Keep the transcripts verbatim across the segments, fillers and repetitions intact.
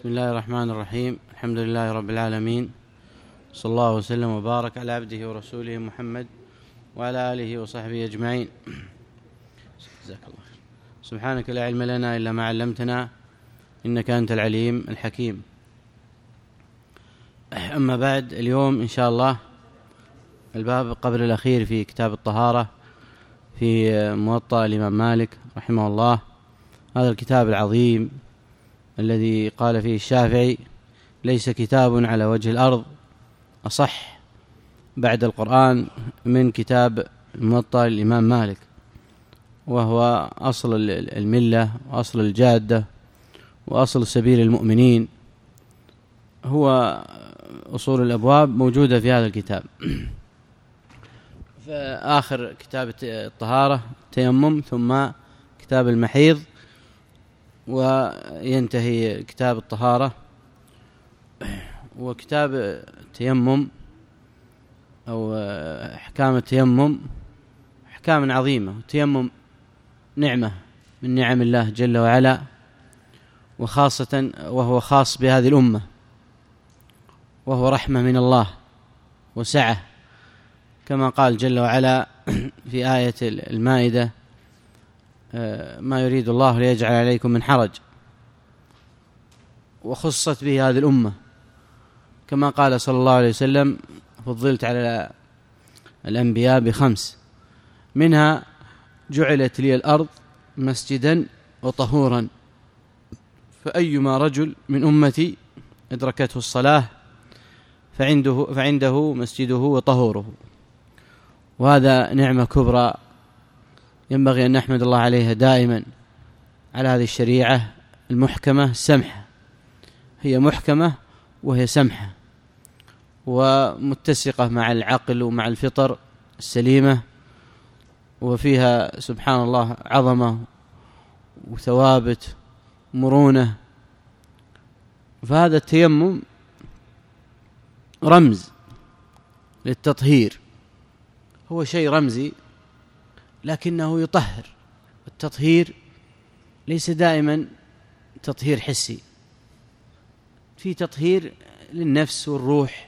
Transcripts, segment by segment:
بسم الله الرحمن الرحيم. الحمد لله رب العالمين، صلى الله وسلم وبارك على عبده ورسوله محمد وعلى آله وصحبه أجمعين. جزاك الله خير. سبحانك لا علم لنا إلا ما علمتنا إنك أنت العليم الحكيم. أما بعد، اليوم إن شاء الله الباب قبل الأخير في كتاب الطهارة في موطأ الإمام مالك رحمه الله. هذا الكتاب العظيم الذي قال فيه الشافعي: ليس كتاب على وجه الأرض أصح بعد القرآن من كتاب موطأ الإمام مالك، وهو أصل الملة وأصل الجادة وأصل سبيل المؤمنين. هو أصول الأبواب موجودة في هذا الكتاب. فآخر كتاب الطهارة تيمم، ثم كتاب المحيض، وينتهي كتاب الطهارة. وكتاب التيمم أو أحكام التيمم أحكام عظيمة. التيمم نعمة من نعم الله جل وعلا، وخاصة وهو خاص بهذه الأمة، وهو رحمة من الله وسعة، كما قال جل وعلا في آية المائدة: ما يريد الله ليجعل عليكم من حرج. وخصت به هذه الأمة، كما قال صلى الله عليه وسلم: فضلت على الأنبياء بخمس، منها جعلت لي الأرض مسجدا وطهورا، فأيما رجل من أمتي أدركته الصلاة فعنده, فعنده مسجده وطهوره. وهذا نعمة كبرى ينبغي أن نحمد الله عليها دائما، على هذه الشريعة المحكمة السمحة. هي محكمة وهي سمحة ومتسقة مع العقل ومع الفطر السليمة، وفيها سبحان الله عظمة وثوابت مرونة. فهذا التيمم رمز للتطهير، هو شيء رمزي لكنه يطهر. التطهير ليس دائما تطهير حسي، في تطهير للنفس والروح،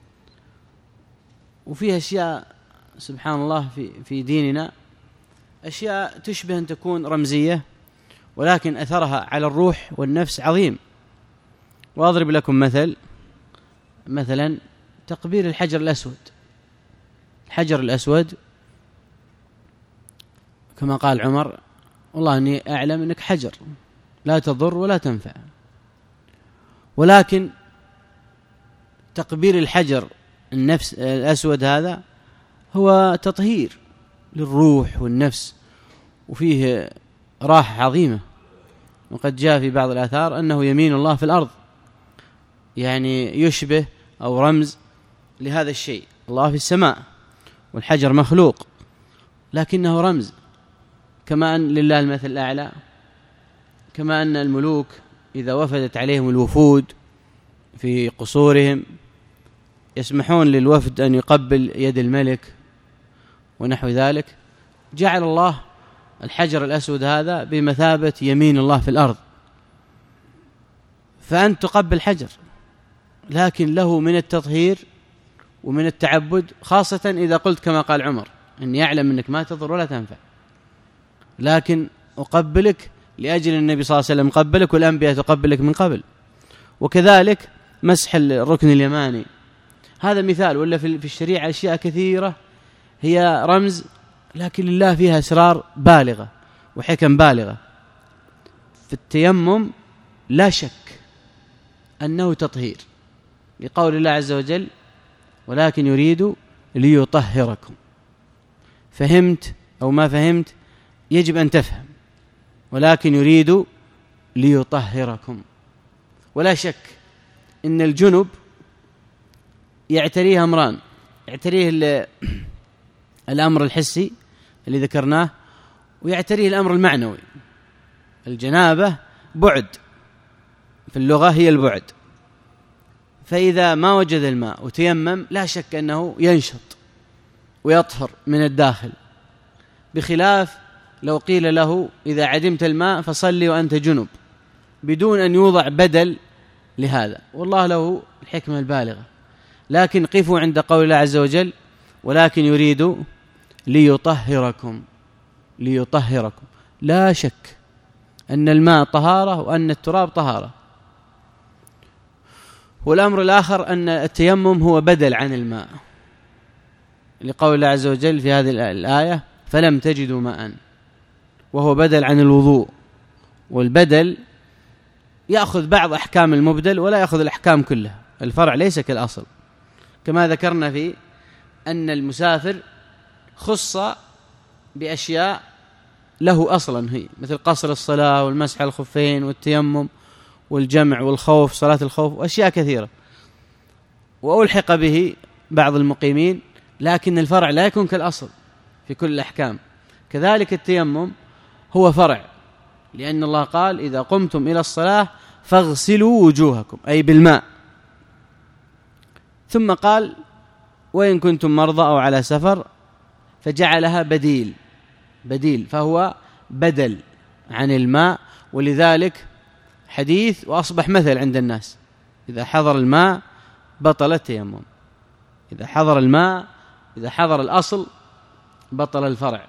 وفي أشياء سبحان الله في في ديننا أشياء تشبه أن تكون رمزية، ولكن أثرها على الروح والنفس عظيم. وأضرب لكم مثل مثلا تقبيل الحجر الأسود. الحجر الأسود كما قال عمر: والله أني أعلم أنك حجر لا تضر ولا تنفع، ولكن تقبيل الحجر النفس الأسود هذا هو تطهير للروح والنفس، وفيه راحة عظيمة. وقد جاء في بعض الآثار أنه يمين الله في الأرض، يعني يشبه أو رمز لهذا الشيء. الله في السماء والحجر مخلوق، لكنه رمز. كما أن لله المثل الأعلى، كما أن الملوك إذا وفدت عليهم الوفود في قصورهم يسمحون للوفد أن يقبل يد الملك ونحو ذلك، جعل الله الحجر الأسود هذا بمثابة يمين الله في الأرض. فأنت تقبل حجر، لكن له من التطهير ومن التعبد، خاصة إذا قلت كما قال عمر: أن يعلم أنك ما تضر ولا تنفع، لكن أقبلك لأجل النبي صلى الله عليه وسلم قبلك، والأنبياء تقبلك من قبل. وكذلك مسح الركن اليماني، هذا مثال. ولا في الشريعة أشياء كثيرة هي رمز، لكن لله فيها أسرار بالغة وحكم بالغة. في التيمم لا شك أنه تطهير، لقول الله عز وجل: ولكن يريد ليطهركم. فهمت أو ما فهمت يجب أن تفهم، ولكن يريد ليطهركم. ولا شك إن الجنب يعتريه أمران: يعتريه الأمر الحسي اللي ذكرناه، ويعتريه الأمر المعنوي. الجنابة بعد في اللغة، هي البعد. فإذا ما وجد الماء وتيمم لا شك أنه ينشط ويطهر من الداخل، بخلاف لو قيل له: إذا عدمت الماء فصلي وأنت جنب، بدون أن يوضع بدل لهذا، والله له الحكمة البالغة. لكن قفوا عند قول الله عز وجل: ولكن يريد ليطهركم. ليطهركم، لا شك أن الماء طهارة وأن التراب طهارة. والأمر الآخر أن التيمم هو بدل عن الماء، لقول الله عز وجل في هذه الآية: فلم تجدوا ماء، وهو بدل عن الوضوء. والبدل يأخذ بعض أحكام المبدل ولا يأخذ الأحكام كلها، الفرع ليس كالأصل، كما ذكرنا في أن المسافر خص بأشياء له أصلا هي، مثل قصر الصلاة والمسح على الخفين والتيمم والجمع والخوف، صلاة الخوف، وأشياء كثيرة، وألحق به بعض المقيمين، لكن الفرع لا يكون كالأصل في كل الأحكام. كذلك التيمم هو فرع، لأن الله قال: إذا قمتم إلى الصلاة فاغسلوا وجوهكم، أي بالماء. ثم قال: وإن كنتم مرضى أو على سفر، فجعلها بديل بديل فهو بدل عن الماء. ولذلك حديث وأصبح مثل عند الناس: إذا حضر الماء بطل التيمم، إذا حضر الماء، إذا حضر الأصل بطل الفرع.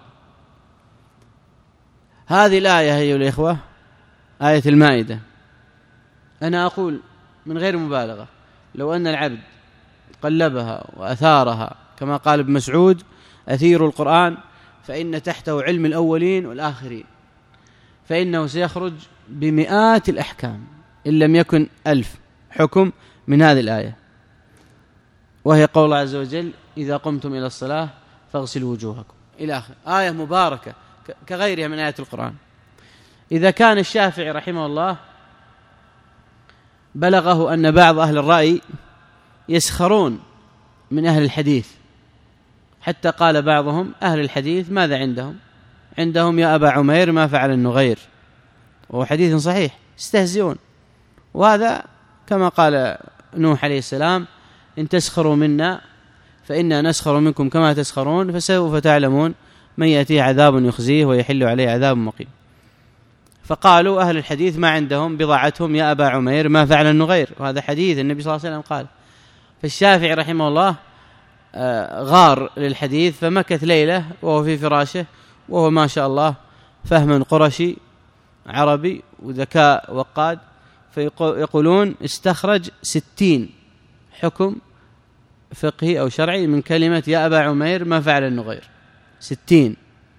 هذه الآية أيها الإخوة، آية المائدة، أنا أقول من غير مبالغة، لو أن العبد قلبها وأثارها كما قال ابن مسعود: أثير القرآن فإن تحته علم الأولين والآخرين، فإنه سيخرج بمئات الأحكام إن لم يكن ألف حكم من هذه الآية، وهي قول الله عز وجل: إذا قمتم إلى الصلاة فاغسلوا وجوهكم، إلى آخر. آية مباركة كغيرها من آيات القرآن. إذا كان الشافعي رحمه الله بلغه أن بعض أهل الرأي يسخرون من أهل الحديث، حتى قال بعضهم: أهل الحديث ماذا عندهم؟ عندهم يا أبا عمير ما فعل النغير، وهو حديث صحيح، يستهزئون. وهذا كما قال نوح عليه السلام: إن تسخروا منا فإنا نسخر منكم كما تسخرون، فسوف تعلمون من يأتيه عذاب يخزيه ويحل عليه عذاب مقيم. فقالوا أهل الحديث ما عندهم بضاعتهم يا أبا عمير ما فعل النغير، وهذا حديث النبي صلى الله عليه وسلم قال. فالشافعي رحمه الله غار للحديث، فمكث ليلة وهو في فراشه، وهو ما شاء الله فهم قرشي عربي وذكاء وقاد، فيقولون استخرج ستين حكم فقهي أو شرعي من كلمة يا أبا عمير ما فعل النغير، ستين.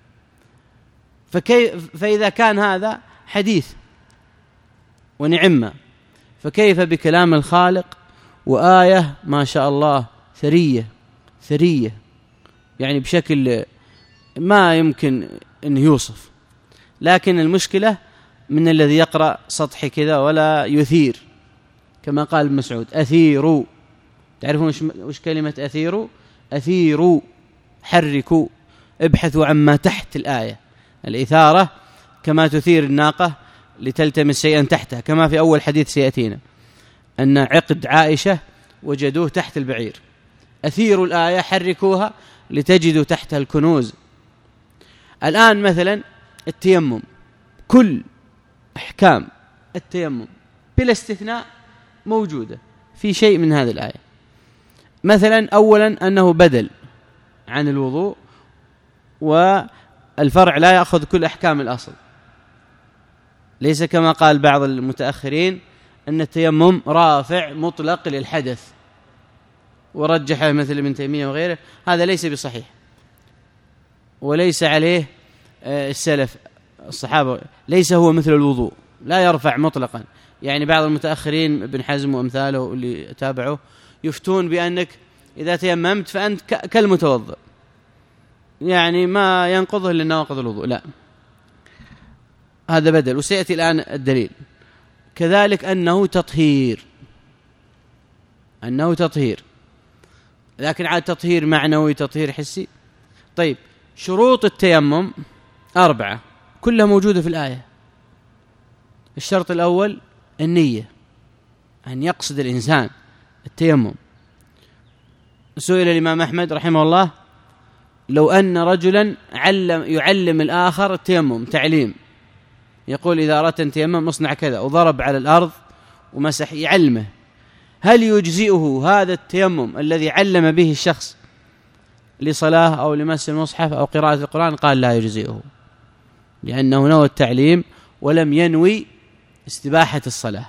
فكيف فإذا كان هذا حديث ونعمة، فكيف بكلام الخالق وآية ما شاء الله ثرية ثرية، يعني بشكل ما يمكن أن يوصف. لكن المشكلة من الذي يقرأ سطحي كذا ولا يثير، كما قال ابن مسعود: أثيروا. تعرفون وش كلمة أثيروا؟ أثيروا، حركوا، ابحثوا عما تحت الآية. الإثارة كما تثير الناقة لتلتمس شيئا تحتها، كما في أول حديث سيأتينا أن عقد عائشة وجدوه تحت البعير. أثيروا الآية، حركوها لتجدوا تحتها الكنوز. الآن مثلا التيمم، كل أحكام التيمم بلا استثناء موجودة في شيء من هذه الآية. مثلا أولا أنه بدل عن الوضوء، والفرع لا يأخذ كل أحكام الأصل، ليس كما قال بعض المتأخرين أن التيمم رافع مطلق للحدث ورجحه مثل ابن تيمية وغيره. هذا ليس بصحيح، وليس عليه السلف الصحابة، ليس هو مثل الوضوء، لا يرفع مطلقا. يعني بعض المتأخرين ابن حزم وأمثاله اللي تابعوه يفتون بأنك إذا تيممت فأنت كالمتوضئ، يعني ما ينقضه إلا نواقض الوضوء، لا، هذا بدل، وسيأتي الآن الدليل. كذلك أنه تطهير، أنه تطهير، لكن على تطهير معنوي، تطهير حسي. طيب، شروط التيمم أربعة كلها موجودة في الآية. الشرط الأول النية، أن يقصد الإنسان التيمم. سئل الإمام أحمد رحمه الله: لو أن رجلا علم يعلم الآخر التيمم تعليم، يقول إذا أردت أن تيمم اصنع كذا، وضرب على الأرض ومسح يعلمه، هل يجزئه هذا التيمم الذي علم به الشخص لصلاة أو لمس المصحف أو قراءة القرآن؟ قال لا يجزئه، لأنه نوى التعليم ولم ينوي استباحة الصلاة.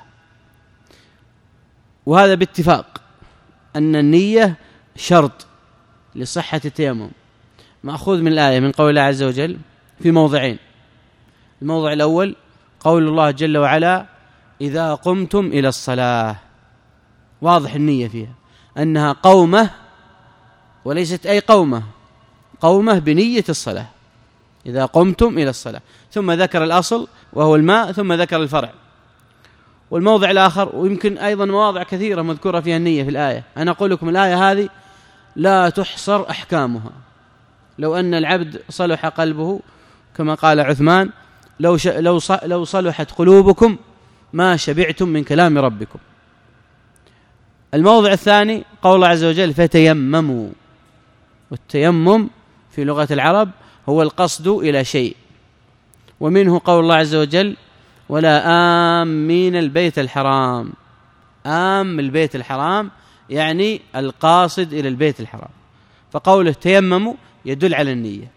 وهذا باتفاق أن النية شرط لصحة التيمم، مأخوذ من الآية من قول الله عز وجل في موضعين. الموضع الأول قول الله جل وعلا إذا قمتم إلى الصلاة، واضح النية فيها أنها قومة وليست أي قومة، قومة بنية الصلاة، إذا قمتم إلى الصلاة، ثم ذكر الأصل وهو الماء، ثم ذكر الفرع. والموضع الآخر، ويمكن أيضا مواضع كثيرة مذكورة فيها النية في الآية، أنا أقول لكم الآية هذه لا تحصر أحكامها، لو أن العبد صلح قلبه كما قال عثمان لو ش... لو ص... لو صلحت قلوبكم ما شبعتم من كلام ربكم. الموضع الثاني قول الله عز وجل فتيمموا، والتيمم في لغة العرب هو القصد إلى شيء، ومنه قول الله عز وجل ولا آمين البيت الحرام، آم البيت الحرام يعني القاصد إلى البيت الحرام، فقوله تيمموا يدل على النية.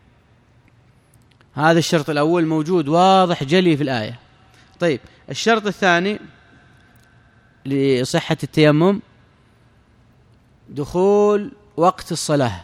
هذا الشرط الأول موجود واضح جلي في الآية. طيب الشرط الثاني لصحة التيمم دخول وقت الصلاة،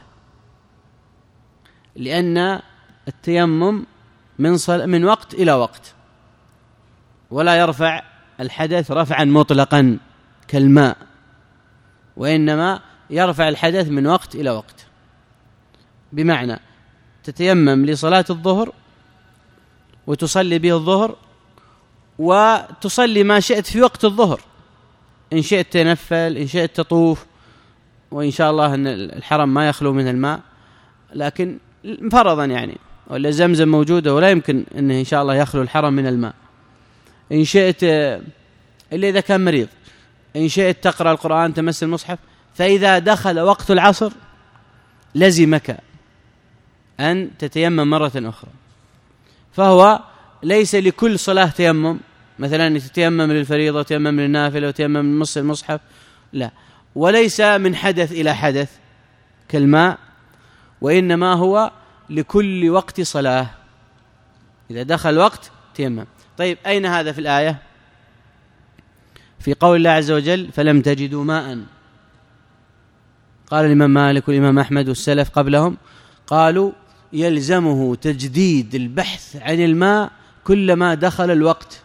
لأن التيمم من, صل... من وقت إلى وقت، ولا يرفع الحدث رفعا مطلقا كالماء، وإنما يرفع الحدث من وقت إلى وقت. بمعنى تتيمم لصلاة الظهر وتصلي به الظهر، وتصلي ما شئت في وقت الظهر، إن شئت تنفل، إن شئت تطوف، وإن شاء الله أن الحرم ما يخلو من الماء، لكن فرضا يعني، ولا زمزم موجودة ولا يمكن أنه إن شاء الله يخلو الحرم من الماء. إن شئت إلا إذا كان مريض، إن شئت تقرأ القرآن تمس المصحف. فإذا دخل وقت العصر لزمك أن تتيمم مرة أخرى، فهو ليس لكل صلاة تيمم، مثلا تتيمم للفريضة وتيمم للنافلة وتيمم لمس المصحف، لا، وليس من حدث إلى حدث كالماء، وإنما هو لكل وقت صلاة، إذا دخل وقت تيمم. طيب أين هذا في الآية؟ في قول الله عز وجل فلم تجدوا ماء. قال الإمام مالك والإمام أحمد والسلف قبلهم قالوا يلزمه تجديد البحث عن الماء كلما دخل الوقت،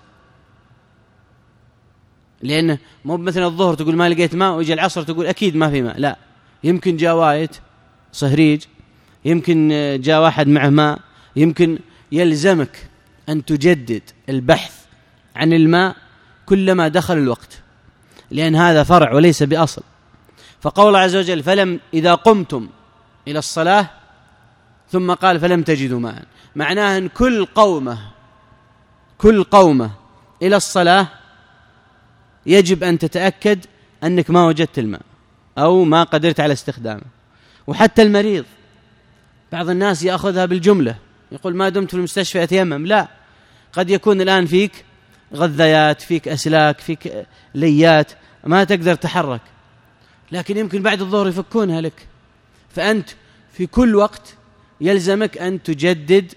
لأنه مو مثلا الظهر تقول ما لقيت ماء ويجي العصر تقول أكيد ما في ماء، لا، يمكن جاء وايت صهريج، يمكن جاء واحد معه ماء، يمكن يلزمك أن تجدد البحث عن الماء كلما دخل الوقت، لأن هذا فرع وليس بأصل. فقول الله عز وجل فلم إذا قمتم إلى الصلاة ثم قال فلم تجدوا ماء، معناه أن كل قومة كل قومة إلى الصلاة يجب أن تتأكد أنك ما وجدت الماء أو ما قدرت على استخدامه. وحتى المريض، بعض الناس يأخذها بالجملة، يقول ما دمت في المستشفى أتيمم، لا، قد يكون الآن فيك غذيات، فيك أسلاك، فيك ليات ما تقدر تحرك، لكن يمكن بعد الظهر يفكونها لك، فأنت في كل وقت يلزمك أن تجدد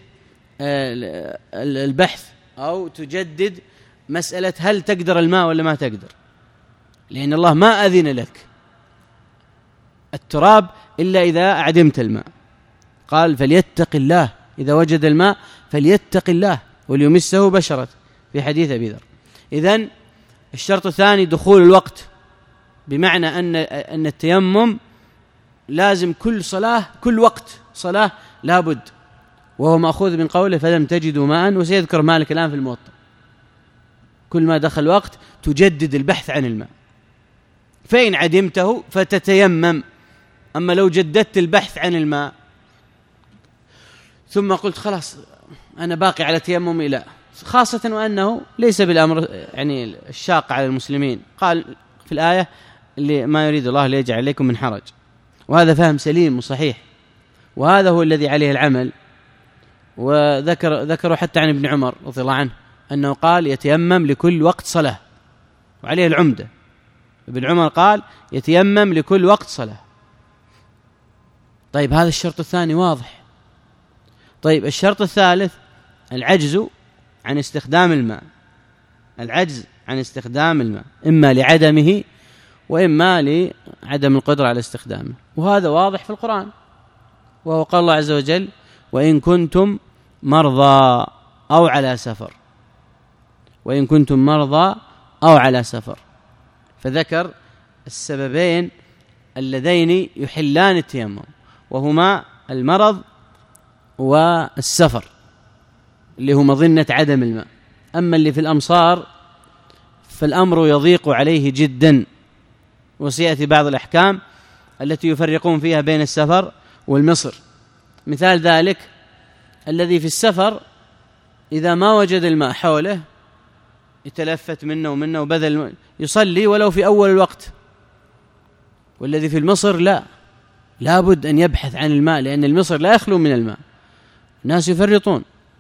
البحث أو تجدد مسألة هل تقدر الماء ولا ما تقدر، لأن الله ما أذن لك التراب إلا إذا أعدمت الماء. قال فليتق الله إذا وجد الماء فليتق الله وليمسه بشرة في حديث أبي ذر. إذن الشرط الثاني دخول الوقت، بمعنى أن أن التيمم لازم كل صلاة كل وقت صلاة لابد، وهو مأخوذ من قوله فلم تجدوا ماء، وسيذكر مالك الآن في الموطأ كل ما دخل وقت تجدد البحث عن الماء، فإن عدمته فتتيمم. أما لو جددت البحث عن الماء ثم قلت خلاص أنا باقي على تيممي، لا، خاصة وأنه ليس بالأمر يعني الشاق على المسلمين. قال في الآية اللي ما يريد الله ليجعل عليكم من حرج، وهذا فهم سليم وصحيح، وهذا هو الذي عليه العمل. وذكر ذكروا حتى عن ابن عمر رضي الله عنه أنه قال يتيمم لكل وقت صلاة، وعليه العمدة. ابن عمر قال يتيمم لكل وقت صلاة. طيب هذا الشرط الثاني واضح. طيب الشرط الثالث العجز عن استخدام الماء، العجز عن استخدام الماء إما لعدمه وإما لعدم القدرة على استخدامه، وهذا واضح في القرآن، وهو قال الله عز وجل وإن كنتم مرضى أو على سفر، وإن كنتم مرضى أو على سفر، فذكر السببين اللذين يحلان التيمم، وهما المرض والسفر اللي هو مظنة عدم الماء. أما اللي في الأمصار فالأمر يضيق عليه جدا، وسيأتي بعض الأحكام التي يفرقون فيها بين السفر والمصر. مثال ذلك الذي في السفر إذا ما وجد الماء حوله يتلفت منه ومنه وبذل يصلي ولو في أول الوقت، والذي في المصر لا، لابد أن يبحث عن الماء، لأن المصر لا يخلو من الماء، الناس يفرطون،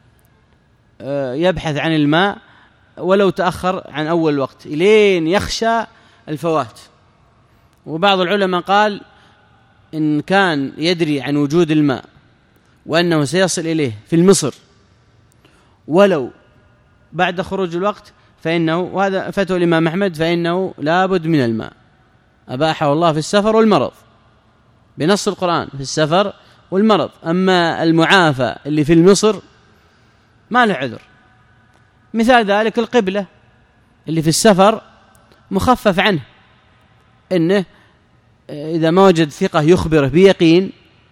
يبحث عن الماء ولو تأخر عن أول الوقت إلين يخشى الفوات. وبعض العلماء قال إن كان يدري عن وجود الماء وأنه سيصل إليه في المصر ولو بعد خروج الوقت فإنه، وهذا فتوى الإمام أحمد، فإنه لابد من الماء، أباحه الله في السفر والمرض بنص القرآن، في السفر والمرض. أما المعافى اللي في المصر ما له عذر. مثال ذلك القبلة اللي في السفر مخفف عنه، إنه إذا ما وجد ثقة يخبره بيقين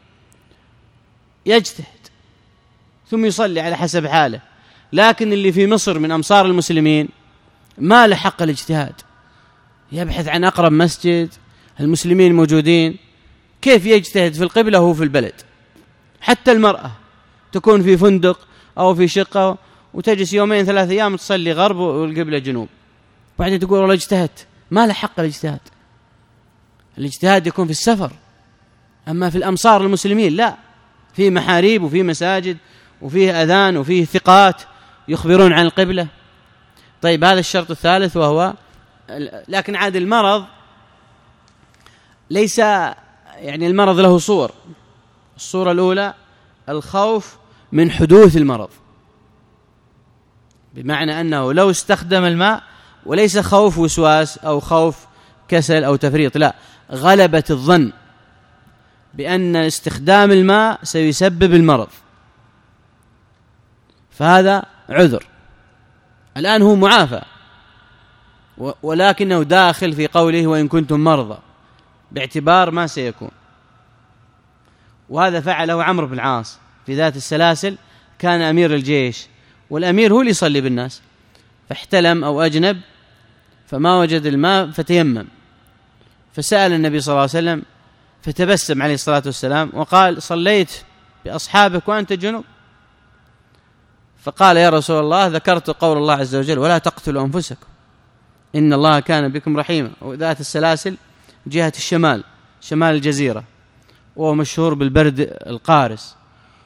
يجتهد ثم يصلي على حسب حاله. لكن اللي في مصر من أمصار المسلمين ما له حق الاجتهاد، يبحث عن أقرب مسجد، المسلمين موجودين، كيف يجتهد في القبلة وهو في البلد؟ حتى المرأة تكون في فندق أو في شقة وتجلس يومين ثلاثة أيام تصلي غرب والقبلة جنوب، بعدين تقول والله اجتهدت، ما له حق الاجتهاد. الاجتهاد يكون في السفر. أما في الأمصار المسلمين لا، في محاريب وفي مساجد وفيه أذان وفيه ثقات يخبرون عن القبلة. طيب هذا الشرط الثالث وهو، لكن عاد المرض ليس يعني المرض له صور. الصورة الأولى الخوف من حدوث المرض، بمعنى أنه لو استخدم الماء، وليس خوف وسواس أو خوف كسل أو تفريط، لا، غلبة الظن بأن استخدام الماء سيسبب المرض، فهذا عذر. الآن هو معافى، ولكنه داخل في قوله وإن كنتم مرضى باعتبار ما سيكون. وهذا فعله عمرو بن العاص في ذات السلاسل، كان أمير الجيش، والأمير هو اللي يصلي بالناس، فاحتلم أو أجنب فما وجد الماء فتيمم، فسأل النبي صلى الله عليه وسلم فتبسم عليه الصلاة والسلام وقال صليت بأصحابك وأنت جنوب؟ فقال يا رسول الله ذكرت قول الله عز وجل ولا تقتلوا أنفسكم إن الله كان بكم رحيما. وذات السلاسل جهة الشمال، شمال الجزيرة، وهو مشهور بالبرد القارس،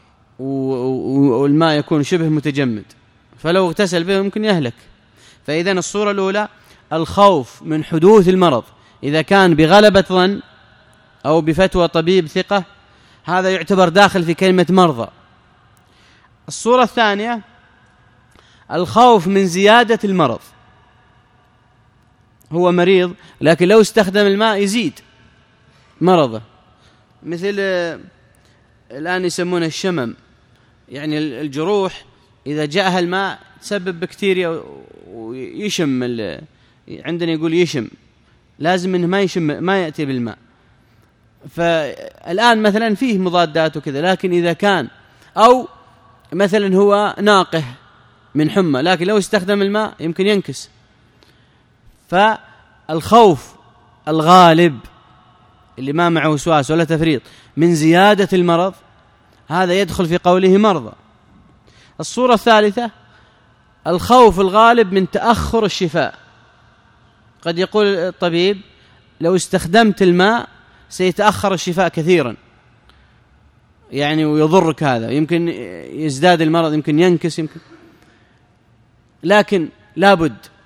والماء يكون شبه متجمد، فلو اغتسل به ممكن يهلك. فإذن الصورة الأولى الخوف من حدوث المرض إذا كان بغلبة ظن أو بفتوى طبيب ثقة، هذا يعتبر داخل في كلمة مرضى. الصورة الثانية الخوف من زيادة المرض، هو مريض لكن لو استخدم الماء يزيد مرضه، مثل الآن يسمونه الشمم، يعني الجروح إذا جاءها الماء تسبب بكتيريا ويشم، عندنا يقول يشم، لازم إنه ما يشم، ما يأتي بالماء. فالآن مثلا فيه مضادات وكذا، لكن إذا كان أو مثلا هو ناقح من حمى لكن لو استخدم الماء يمكن ينكس. فالخوف الغالب اللي ما معه وسواس ولا تفريط من زيادة المرض، هذا يدخل في قوله مرضى. الصورة الثالثة الخوف الغالب من تأخر الشفاء، قد يقول الطبيب لو استخدمت الماء سيتأخر الشفاء كثيرا، يعني ويضرك هذا، يمكن يزداد المرض، يمكن ينكس، يمكن. لكن لابد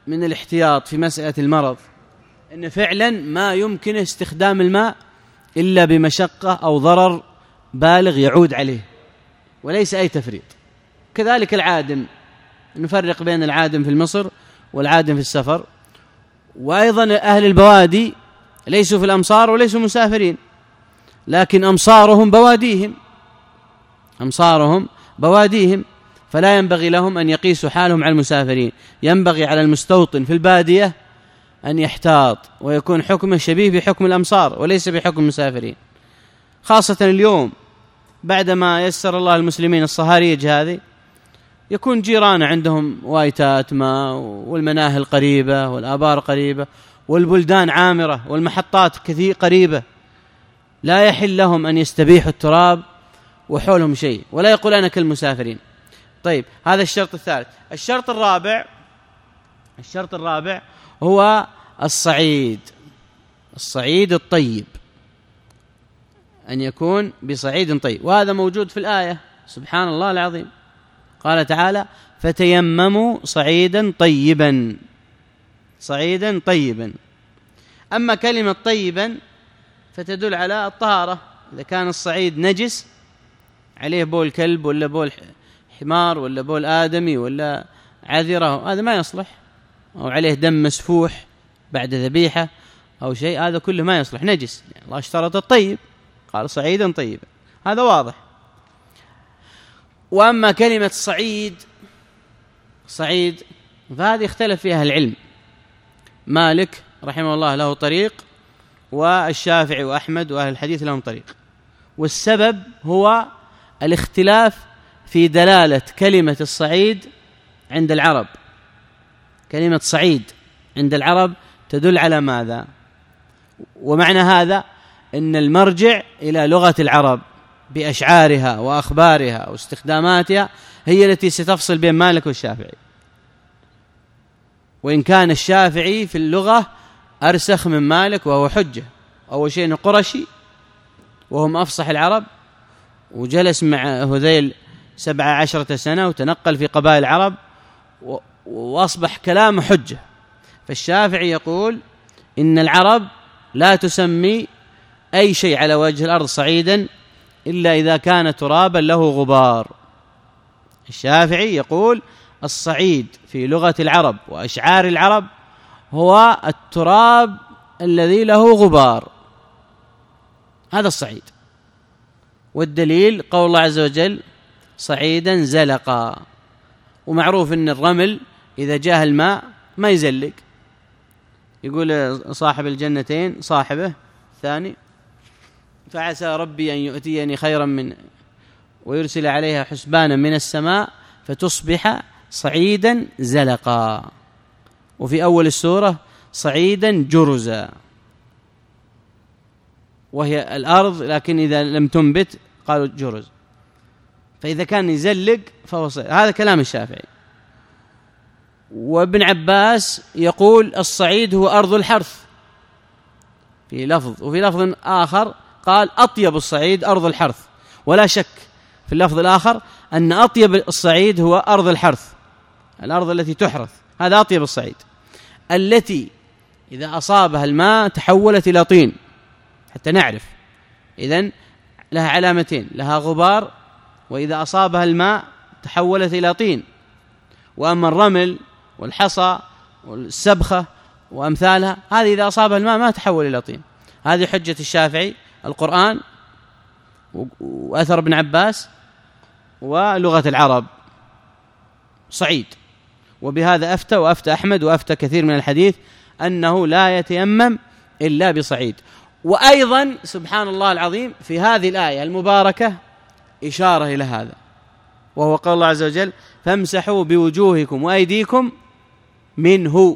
من الاحتياط في مسألة المرض أن فعلا ما يمكن استخدام الماء إلا بمشقة أو ضرر بالغ يعود عليه وليس أي تفريط. كذلك العادم، نفرق بين العادم في المصر والعادم في السفر. وأيضا أهل البوادي ليسوا في الأمصار وليسوا مسافرين، لكن أمصارهم بواديهم أمصارهم بواديهم فلا ينبغي لهم أن يقيسوا حالهم على المسافرين. ينبغي على المستوطن في البادية أن يحتاط ويكون حكمه شبيه بحكم الأمصار وليس بحكم المسافرين، خاصة اليوم بعدما يسر الله المسلمين الصهاريج هذه، يكون جيران عندهم وايتات ماء والمناهل قريبة والآبار قريبة والبلدان عامرة والمحطات كثير قريبة، لا يحل لهم أن يستبيحوا التراب وحولهم شيء ولا يقول أنا كالمسافرين. طيب، هذا الشرط الثالث. الشرط الرابع الشرط الرابع هو الصعيد الصعيد الطيب، أن يكون بصعيد طيب، وهذا موجود في الآية. سبحان الله العظيم، قال تعالى فتيمموا صعيدا طيبا صعيدا طيبا. أما كلمة طيبا فتدل على الطهارة. إذا كان الصعيد نجس عليه بول كلب ولا بول حمار ولا بول آدمي ولا عذرة، هذا ما يصلح، أو عليه دم مسفوح بعد ذبيحة أو شيء، هذا كله ما يصلح، نجس. يعني الله اشترط الطيب، قال صعيدا طيبا، هذا واضح. وأما كلمة صعيد صعيد فهذه اختلف فيها العلم. مالك رحمه الله له طريق، والشافعي وأحمد وأهل الحديث لهم طريق، والسبب هو الاختلاف في دلالة كلمة الصعيد عند العرب. كلمة صعيد عند العرب تدل على ماذا؟ ومعنى هذا أن المرجع إلى لغة العرب بأشعارها وأخبارها واستخداماتها هي التي ستفصل بين مالك والشافعي. وإن كان الشافعي في اللغة أرسخ من مالك وهو حجة. أول شيء قرشي وهم أفصح العرب، وجلس مع هذيل سبع عشرة سنة وتنقل في قبائل العرب وأصبح كلامه حجة. فالشافعي يقول إن العرب لا تسمي أي شيء على وجه الأرض صعيدا إلا إذا كان ترابا له غبار. الشافعي يقول الصعيد في لغة العرب وأشعار العرب هو التراب الذي له غبار، هذا الصعيد. والدليل قول الله عز وجل صعيدا زلقا. ومعروف أن الرمل إذا جاء الماء ما يزلق. يقول صاحب الجنتين صاحبه ثاني فعسى ربي أن يؤتيني خيرا من ويرسل عليها حسبانا من السماء فتصبح صعيدا زلقا. وفي أول السورة صعيدا جرزا، وهي الأرض لكن إذا لم تنبت قالوا جرز. فإذا كان يزلق فهو صعيد. هذا كلام الشافعي. وابن عباس يقول الصعيد هو أرض الحرث في لفظ، وفي لفظ آخر قال أطيب الصعيد أرض الحرث. ولا شك في اللفظ الآخر أن أطيب الصعيد هو أرض الحرث، الأرض التي تحرث، هذا أطيب الصعيد، التي إذا أصابها الماء تحولت إلى طين. حتى نعرف إذن لها علامتين، لها غبار، وإذا أصابها الماء تحولت إلى طين. وأما الرمل والحصى والسبخة وأمثالها هذه إذا أصابها الماء ما تحول إلى طين. هذه حجة الشافعي، القرآن وأثر ابن عباس ولغة العرب صعيد. وبهذا أفتى وأفتى أحمد وأفتى كثير من الحديث أنه لا يتيمم إلا بصعيد. وأيضا سبحان الله العظيم في هذه الآية المباركة إشارة إلى هذا، وهو قول الله عز وجل فامسحوا بوجوهكم وأيديكم منه.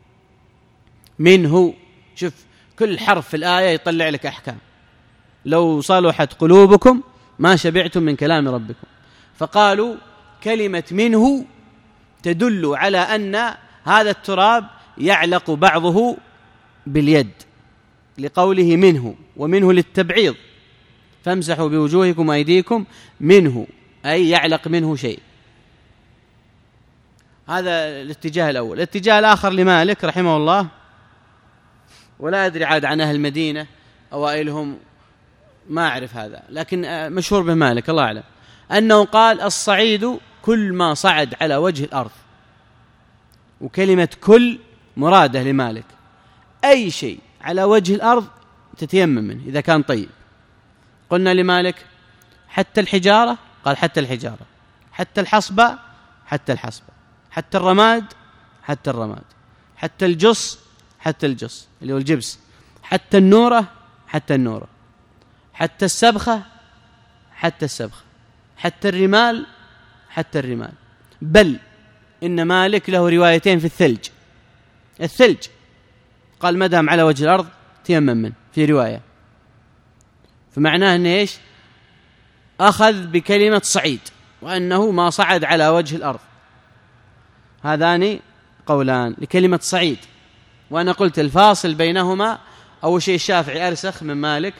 منه، شوف كل حرف في الآية يطلع لك أحكام. لو صلحت قلوبكم ما شبعتم من كلام ربكم. فقالوا كلمة منه تدل على أن هذا التراب يعلق بعضه باليد لقوله منه، ومنه للتبعيض. فامسحوا بوجوهكم وأيديكم منه، أي يعلق منه شيء. هذا الاتجاه الأول. الاتجاه الآخر لمالك رحمه الله، ولا أدري عاد عن أهل المدينة أوائلهم، ما أعرف هذا، لكن مشهور به مالك الله أعلم، أنه قال الصعيد كل ما صعد على وجه الأرض. وكلمة كل مرادة لمالك، أي شيء على وجه الأرض تتيمم منه إذا كان طيب. قلنا لمالك حتى الحجارة، قال حتى الحجارة، حتى الحصبة، حتى الحصبة، حتى الرماد، حتى الرماد، حتى الجص، حتى الجص اللي هو الجبس، حتى النورة، حتى النورة، حتى السبخة، حتى السبخة، حتى الرمال، حتى الرمال. بل إن مالك له روايتين في الثلج. الثلج قال مدام على وجه الأرض تيمم منه في رواية، فمعناه أنه إيش؟ أخذ بكلمة صعيد، وأنه ما صعد على وجه الأرض. هذان قولان لكلمة صعيد. وأنا قلت الفاصل بينهما أول شيء الشافعي أرسخ من مالك،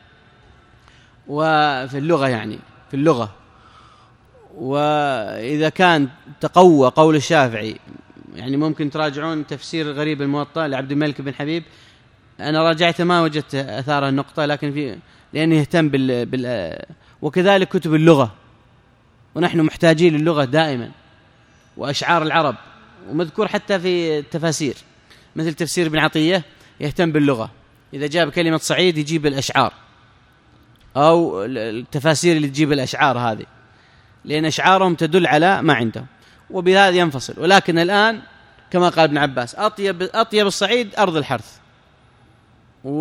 وفي اللغة يعني في اللغة. وإذا كان تقوى قول الشافعي يعني ممكن تراجعون تفسير غريب الموطأ لعبد الملك بن حبيب، أنا راجعت ما وجدت أثار النقطة، لكن في لأنه يهتم بال... بال وكذلك كتب اللغة، ونحن محتاجين للغة دائما، وأشعار العرب، ومذكور حتى في التفاسير مثل تفسير ابن عطية يهتم باللغة، إذا جاب كلمة صعيد يجيب الأشعار أو التفاسير اللي تجيب الأشعار هذه، لأن أشعارهم تدل على ما عندهم، وبهذا ينفصل. ولكن الآن كما قال ابن عباس أطيب, أطيب الصعيد أرض الحرث، و...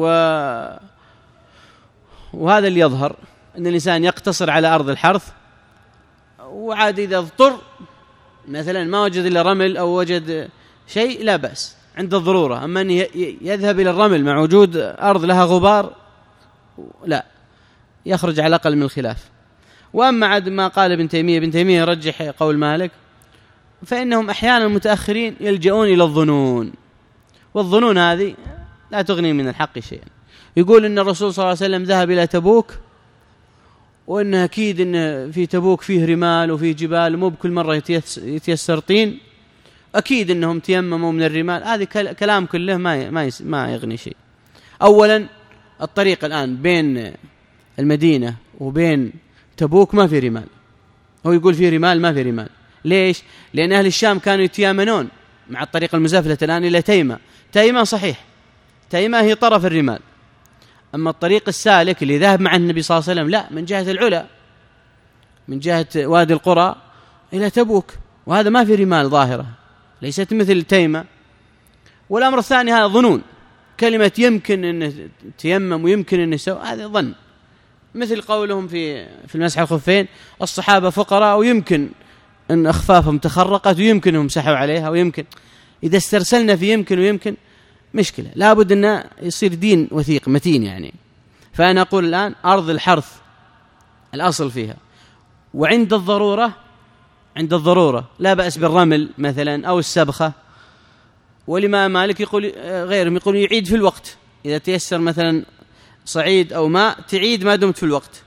وهذا اللي يظهر أن الإنسان يقتصر على أرض الحرث، وعاد إذا اضطر مثلا ما وجد إلا رمل أو وجد شيء لا بأس عند الضرورة. أما أن يذهب إلى الرمل مع وجود أرض لها غبار لا، يخرج على الأقل من الخلاف. وأما عاد ما قال ابن تيمية، ابن تيمية يرجح قول مالك، فإنهم أحيانا متأخرين يلجؤون إلى الظنون، والظنون هذه لا تغني من الحق شيئا. يقول إن الرسول صلى الله عليه وسلم ذهب إلى تبوك، وإن أكيد إن في تبوك فيه رمال وفيه جبال، مو بكل مرة يتيسر طين، أكيد إنهم تيمموا من الرمال. هذا كلام كله ما ما ما يغني شيء. أولا الطريق الآن بين المدينة وبين تبوك ما في رمال، هو يقول في رمال ما في رمال. ليش؟ لأن أهل الشام كانوا يتيامنون مع الطريق المزفلة الآن إلى تيمة. تيمة صحيح، تيمة هي طرف الرمال، أما الطريق السالك اللي ذهب مع النبي صلى الله عليه وسلم لا، من جهة العلا، من جهة وادي القرى إلى تبوك، وهذا ما في رمال ظاهرة، ليست مثل تيمة. والأمر الثاني هذا ظنون، كلمة يمكن أن تيمم ويمكن أن يسوي، هذا ظن، مثل قولهم في في المسح الخفين الصحابة فقراء ويمكن أن أخفافهم تخرقت ويمكنهم سحوا عليها، ويمكن إذا استرسلنا في يمكن ويمكن مشكلة، لابد أن يصير دين وثيق متين يعني. فأنا أقول الآن أرض الحرث الأصل فيها، وعند الضرورة عند الضرورة لا بأس بالرمل مثلا أو السبخة. ولما مالك يقول غيرهم يقول يعيد في الوقت، إذا تيسر مثلا صعيد أو ماء تعيد ما دمت في الوقت.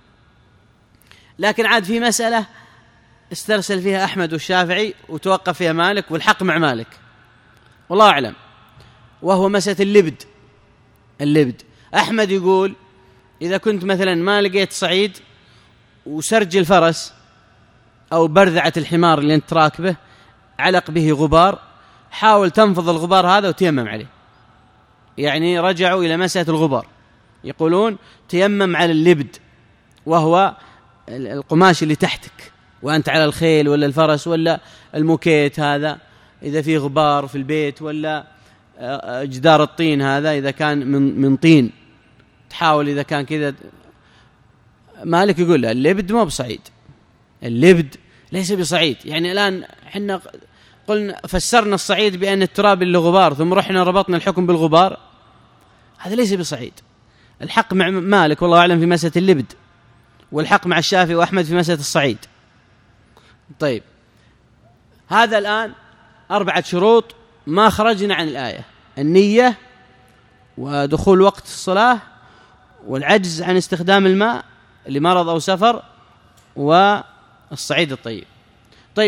لكن عاد في مسألة استرسل فيها أحمد والشافعي وتوقف فيها مالك، والحق مع مالك والله أعلم، وهو مسألة اللبد. اللبد أحمد يقول إذا كنت مثلا ما لقيت صعيد وسرج الفرس أو برذعة الحمار اللي أنت راكبه علق به غبار، حاول تنفض الغبار هذا وتيمم عليه. يعني رجعوا إلى مسألة الغبار، يقولون تيمم على اللبد، وهو القماش اللي تحتك وأنت على الخيل ولا الفرس ولا الموكيت هذا، إذا فيه غبار في البيت، ولا جدار الطين هذا إذا كان من من طين، تحاول إذا كان كذا. مالك يقول لا، اللبد ما بصعيد، اللبد ليس بصعيد. يعني الآن حنا قلنا فسرنا الصعيد بأن التراب اللي غبار، ثم رحنا ربطنا الحكم بالغبار، هذا ليس بصعيد. الحق مع مالك والله أعلم في مسألة اللبد، والحق مع الشافعي وأحمد في مسألة الصعيد. طيب هذا الآن أربعة شروط ما خرجنا عن الآية: النية، ودخول وقت الصلاة، والعجز عن استخدام الماء لمرض أو سفر، والصعيد الطيب. طيب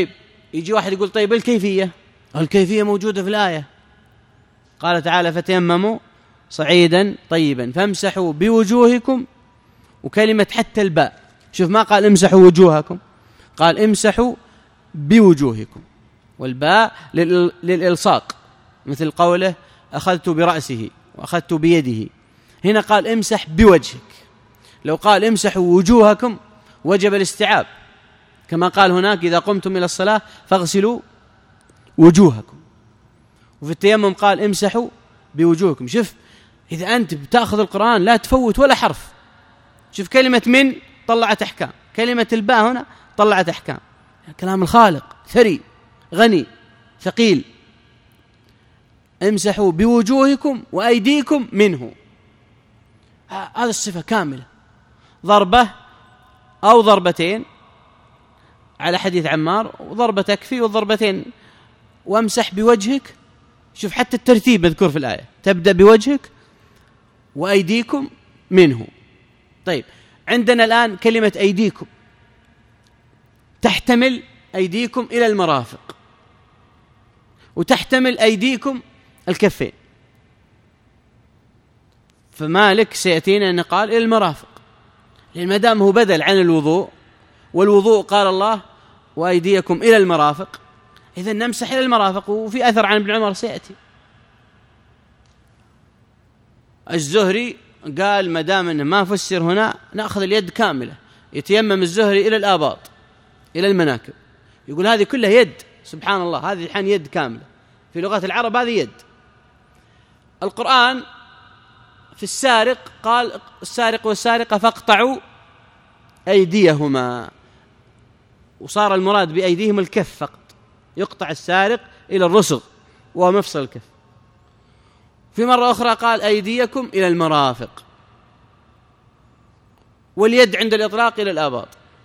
يجي واحد يقول طيب الكيفية، الكيفية موجودة في الآية، قال تعالى فتيمموا صعيدا طيبا فامسحوا بوجوهكم، وكلمة حتى الباء، شوف ما قال امسحوا وجوهكم، قال امسحوا بوجوهكم، والباء للإلصاق، مثل قوله أخذت برأسه وأخذت بيده، هنا قال امسح بوجهك. لو قال امسحوا وجوهكم وجب الاستيعاب، كما قال هناك إذا قمتم إلى الصلاة فاغسلوا وجوهكم، وفي التيمم قال امسحوا بوجوهكم. شوف إذا أنت بتأخذ القرآن لا تفوت ولا حرف. شوف كلمة من طلعت أحكام، كلمة الباء هنا طلعت أحكام، كلام الخالق ثري غني ثقيل. امسحوا بوجوهكم وأيديكم منه، هذا الصفة كاملة، ضربة أو ضربتين على حديث عمار، وضربة تكفي والضربتين، وامسح بوجهك. شوف حتى الترتيب مذكور في الآية، تبدأ بوجهك وأيديكم منه. طيب عندنا الآن كلمة أيديكم تحتمل أيديكم إلى المرافق، وتحتمل أيديكم الكفين، فمالك سيأتينا أن قال إلى المرافق، لأن ما دام هو بدل عن الوضوء، والوضوء قال الله وأيديكم إلى المرافق، إذن نمسح إلى المرافق. وفي أثر عن ابن عمر سيأتي. الزهري قال ما دام أنه ما فسر هنا نأخذ اليد كاملة، يتيمم الزهري إلى الآباط إلى المناكب، يقول هذه كلها يد، سبحان الله، هذه الحين يد كاملة في لغة العرب، هذه يد. القرآن في السارق قال السارق والسارقة فاقطعوا أيديهما، وصار المراد بأيديهم الكف فقط، يقطع السارق إلى الرسغ وهو مفصل الكف. في مرة أخرى قال أيديكم إلى المرافق، واليد عند الإطلاق إلى الآباط.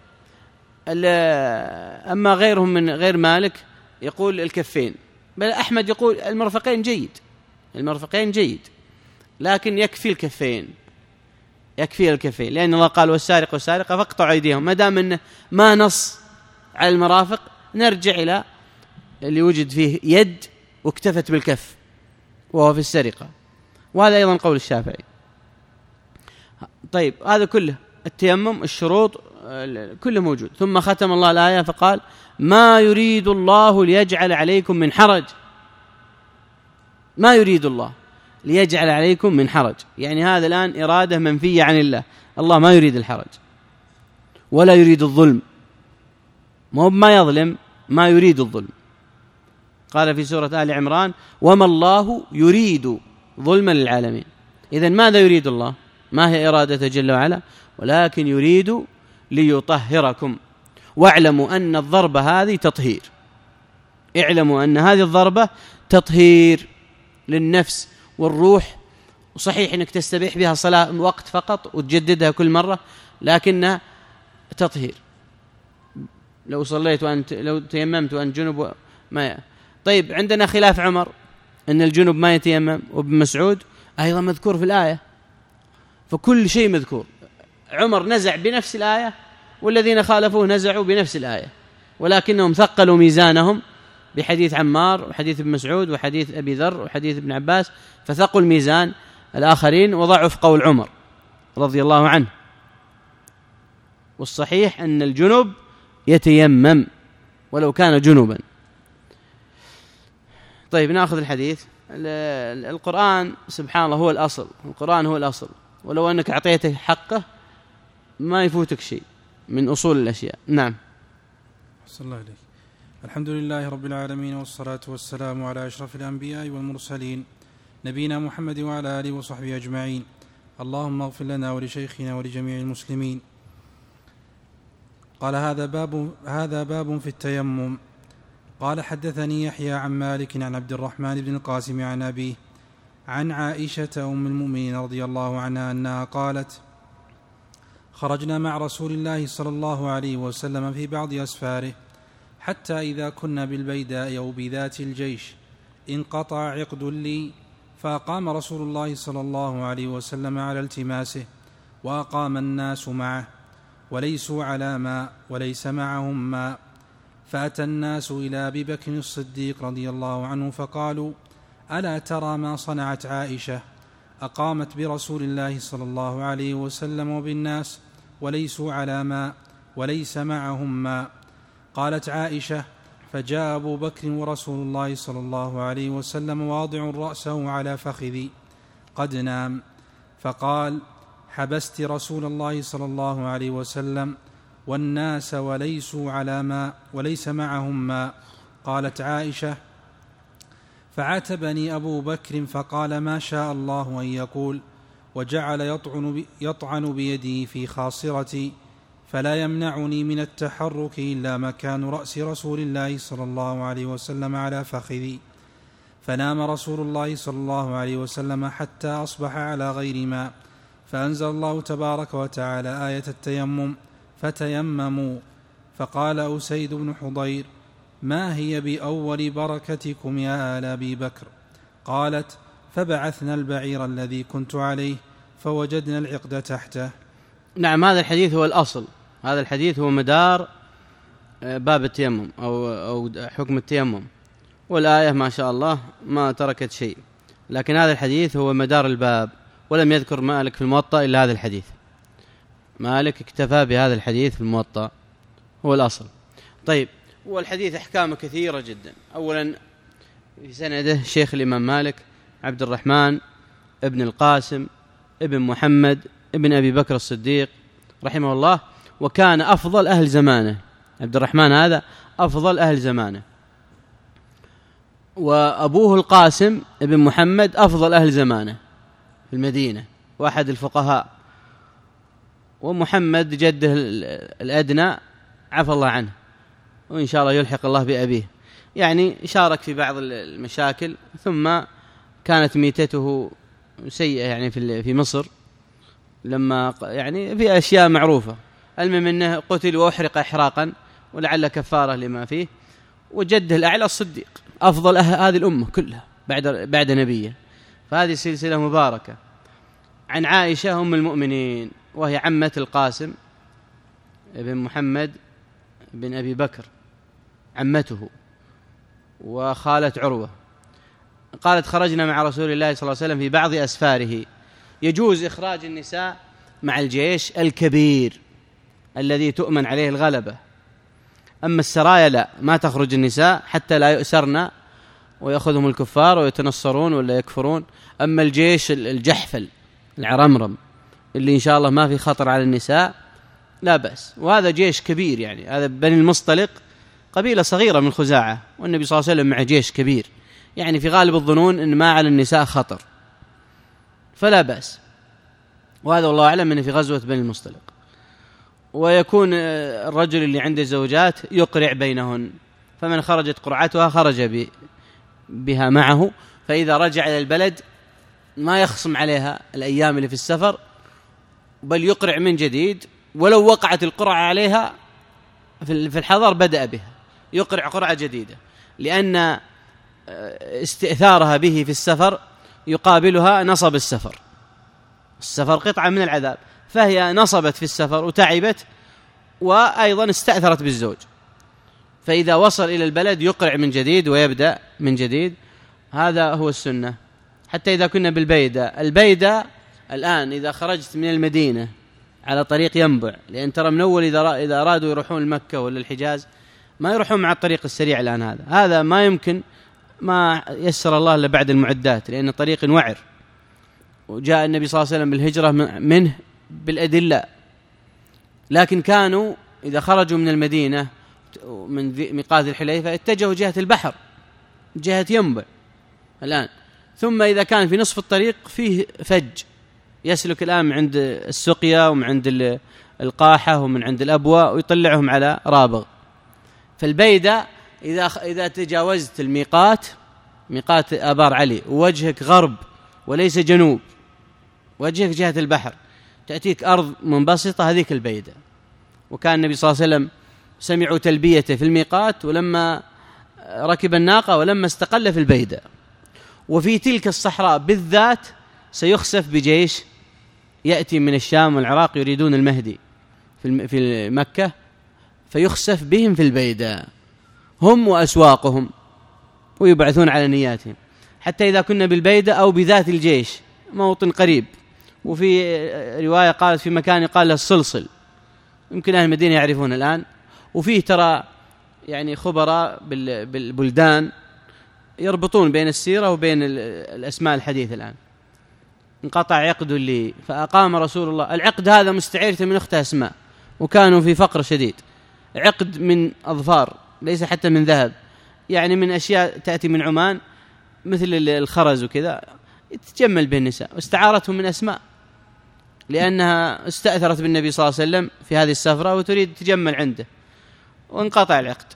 أما غيرهم من غير مالك يقول الكفين، بل أحمد يقول المرفقين جيد، المرفقين جيد، لكن يكفي الكفين، يكفي الكفين، لأن الله قال والسارق والسارقة فاقطعوا أيديهم. ما دام إنه ما نص على المرافق نرجع إلى اللي وجد فيه يد واكتفت بالكف وهو في السرقة، وهذا أيضا قول الشافعي. طيب هذا كله التيمم الشروط كله موجود. ثم ختم الله الآية فقال ما يريد الله ليجعل عليكم من حرج، ما يريد الله ليجعل عليكم من حرج، يعني هذا الآن إرادة منفية عن الله، الله ما يريد الحرج ولا يريد الظلم، ما ما يظلم، ما يريد الظلم. قال في سورة آل عمران وما الله يريد ظلما للعالمين. إذن ماذا يريد الله؟ ما هي إرادته جل وعلا؟ ولكن يريد ليطهركم، واعلموا أن الضربة هذه تطهير، اعلموا أن هذه الضربة تطهير للنفس والروح. وصحيح أنك تستبيح بها صلاة وقت فقط وتجددها كل مرة، لكنها تطهير. لو صليت وأنت لو تيممت وأنت جنب ما ي... طيب عندنا خلاف عمر أن الجنب ما يتيمم، وابن مسعود أيضا مذكور في الآية، فكل شيء مذكور. عمر نزع بنفس الآية والذين خالفوه نزعوا بنفس الآية، ولكنهم ثقلوا ميزانهم بحديث عمار وحديث ابن مسعود وحديث أبي ذر وحديث ابن عباس، فثقوا الميزان الآخرين وضعف قول عمر رضي الله عنه. والصحيح أن الجنب يتيمم ولو كان جنوبا. طيب نأخذ الحديث. القرآن سبحان الله هو الأصل، القرآن هو الأصل، ولو أنك أعطيته حقه ما يفوتك شيء من أصول الأشياء. نعم. صلى الله عليه. الحمد لله رب العالمين، والصلاة والسلام على أشرف الأنبياء والمرسلين نبينا محمد وعلى آله وصحبه أجمعين. اللهم اغفر لنا ولشيخنا ولجميع المسلمين. قال هذا باب, هذا باب في التيمم. قال حدثني يحيى عن مالك عن عبد الرحمن بن القاسم عن أبيه عن عائشة أم المؤمنين رضي الله عنها أنها قالت خرجنا مع رسول الله صلى الله عليه وسلم في بعض أسفاره حتى إذا كنا بالبيداء أو بذات الجيش انقطع عقد لي، فأقام رسول الله صلى الله عليه وسلم على التماسه، وأقام الناس معه وليسوا على ماء وليس معهم ماء، فأتى الناس إلى أبي بكر الصديق رضي الله عنه فقالوا: ألا ترى ما صنعت عائشة؟ أقامت برسول الله صلى الله عليه وسلم وبالناس وليسوا على ماء وليس معهم ماء. قالت عائشة: فجاء أبو بكر ورسول الله صلى الله عليه وسلم واضع رأسه على فخذي قد نام، فقال: حبست رسول الله صلى الله عليه وسلم والناس وليسوا على ماء وليس معهم ماء. قالت عائشة: فعاتبني أبو بكر فقال: ما شاء الله أن يقول، وجعل يطعن, يطعن بيده في خاصرتي، فلا يمنعني من التحرك إلا مكان رأس رسول الله صلى الله عليه وسلم على فخذي. فنام رسول الله صلى الله عليه وسلم حتى أصبح على غير ماء، فأنزل الله تبارك وتعالى آية التيمم: فتيمموا. فقال أسيد بن حضير: ما هي بأول بركتكم يا آل أبي بكر؟ قالت: فبعثنا البعير الذي كنت عليه فوجدنا العقد تحته. نعم، هذا الحديث هو الأصل، هذا الحديث هو مدار باب التيمم أو, أو حكم التيمم، والآية ما شاء الله ما تركت شيء، لكن هذا الحديث هو مدار الباب، ولم يذكر مالك في الموطأ إلا هذا الحديث. مالك اكتفى بهذا الحديث في الموطأ، هو الأصل. طيب، والحديث أحكامه كثيرة جدا. أولا في سنده شيخ الإمام مالك عبد الرحمن ابن القاسم ابن محمد ابن أبي بكر الصديق رحمه الله، وكان أفضل أهل زمانه. عبد الرحمن هذا أفضل أهل زمانه، وأبوه القاسم ابن محمد أفضل أهل زمانه في المدينة، واحد الفقهاء، ومحمد جده الأدنى عفى الله عنه، وإن شاء الله يلحق الله بأبيه، يعني شارك في بعض المشاكل، ثم كانت ميتته سيئة يعني في في مصر، لما يعني في أشياء معروفة. المهم أنه قتل وأحرق إحراقا، ولعل كفارة لما فيه. وجده الأعلى الصديق أفضل هذه الأمة كلها بعد بعد نبيه، فهذه سلسلة مباركة. عن عائشة أم المؤمنين، وهي عمة القاسم ابن محمد بن أبي بكر، عمته وخالة عروة، قالت: خرجنا مع رسول الله صلى الله عليه وسلم في بعض أسفاره. يجوز إخراج النساء مع الجيش الكبير الذي تؤمن عليه الغلبة، أما السرايا لا، ما تخرج النساء حتى لا يؤسرن ويأخذهم الكفار ويتنصرون ولا يكفرون. أما الجيش الجحفل العرمرم اللي إن شاء الله ما في خطر على النساء لا بأس، وهذا جيش كبير، يعني هذا بني المصطلق قبيلة صغيرة من خزاعة، والنبي صلى الله عليه وسلم مع جيش كبير، يعني في غالب الظنون إن ما على النساء خطر، فلا بأس. وهذا والله أعلم أنه في غزوة بني المصطلق. ويكون الرجل اللي عنده زوجات يقرع بينهن، فمن خرجت قرعتها خرج بها معه، فإذا رجع إلى البلد ما يخصم عليها الأيام اللي في السفر، بل يقرع من جديد، ولو وقعت القرعة عليها في الحضر بدأ بها، يقرع قرعة جديدة، لأن استئثارها به في السفر يقابلها نصب السفر. السفر قطعة من العذاب، فهي نصبت في السفر وتعبت، وأيضا استأثرت بالزوج، فإذا وصل إلى البلد يقرع من جديد ويبدأ من جديد. هذا هو السنة. حتى إذا كنا بالبيدة، البيدة الآن إذا خرجت من المدينة على طريق ينبع، لأن ترى من أول إذا أرادوا يروحون مكة ولا الحجاز ما يروحون مع الطريق السريع الآن، هذا هذا ما يمكن، ما يسر الله إلا بعد المعدات، لأن طريق وعر، وجاء النبي صلى الله عليه وسلم بالهجرة منه بالأدلة. لكن كانوا إذا خرجوا من المدينة من ميقات الحليفة اتجهوا جهة البحر، جهة ينبع الآن. ثم إذا كان في نصف الطريق فيه فج يسلك الآن من عند السقيا ومن عند القاحة ومن عند الأبواء، ويطلعهم على رابغ. فالبيدة إذا إذا تجاوزت الميقات، ميقات آبار علي، ووجهك غرب وليس جنوب، وجهك جهة البحر، تأتيك أرض منبسطة، هذيك البيدة. وكان النبي صلى الله عليه وسلم سمعوا تلبيته في الميقات ولما ركب الناقة ولما استقل في البيدة. وفي تلك الصحراء بالذات سيخسف بجيش يأتي من الشام والعراق يريدون المهدي في مكة، فيخسف بهم في البيدة، هم وأسواقهم، ويبعثون على نياتهم. حتى إذا كنا بالبيدة أو بذات الجيش موطن قريب، وفي رواية قالت في مكان قال الصلصل، يمكن أهل المدينة يعرفون الآن، وفيه ترى يعني خبراء بالبلدان يربطون بين السيرة وبين الأسماء الحديث. الآن انقطع عقد لي فأقام رسول الله، العقد هذا مستعيرة من أخته أسماء، وكانوا في فقر شديد، عقد من أظفار ليس حتى من ذهب، يعني من أشياء تأتي من عمان مثل الخرز وكذا تجمل به النساء، واستعارتهم من أسماء لأنها استأثرت بالنبي صلى الله عليه وسلم في هذه السفرة وتريد تجمل عنده، وانقطع العقد.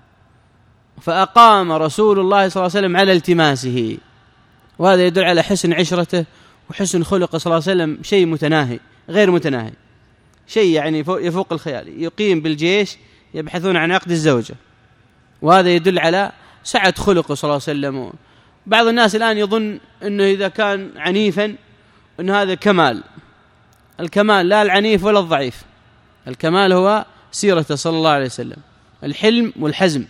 فأقام رسول الله صلى الله عليه وسلم على التماسه، وهذا يدل على حسن عشرته وحسن خلقه صلى الله عليه وسلم، شيء متناهي غير متناهي، شيء يعني يفوق الخيال. يقيم بالجيش يبحثون عن عقد الزوجة، وهذا يدل على سعة خلقه صلى الله عليه وسلم. بعض الناس الآن يظن أنه إذا كان عنيفا أن هذا كمال. الكمال لا العنيف ولا الضعيف، الكمال هو سيرته صلى الله عليه وسلم، الحلم والحزم.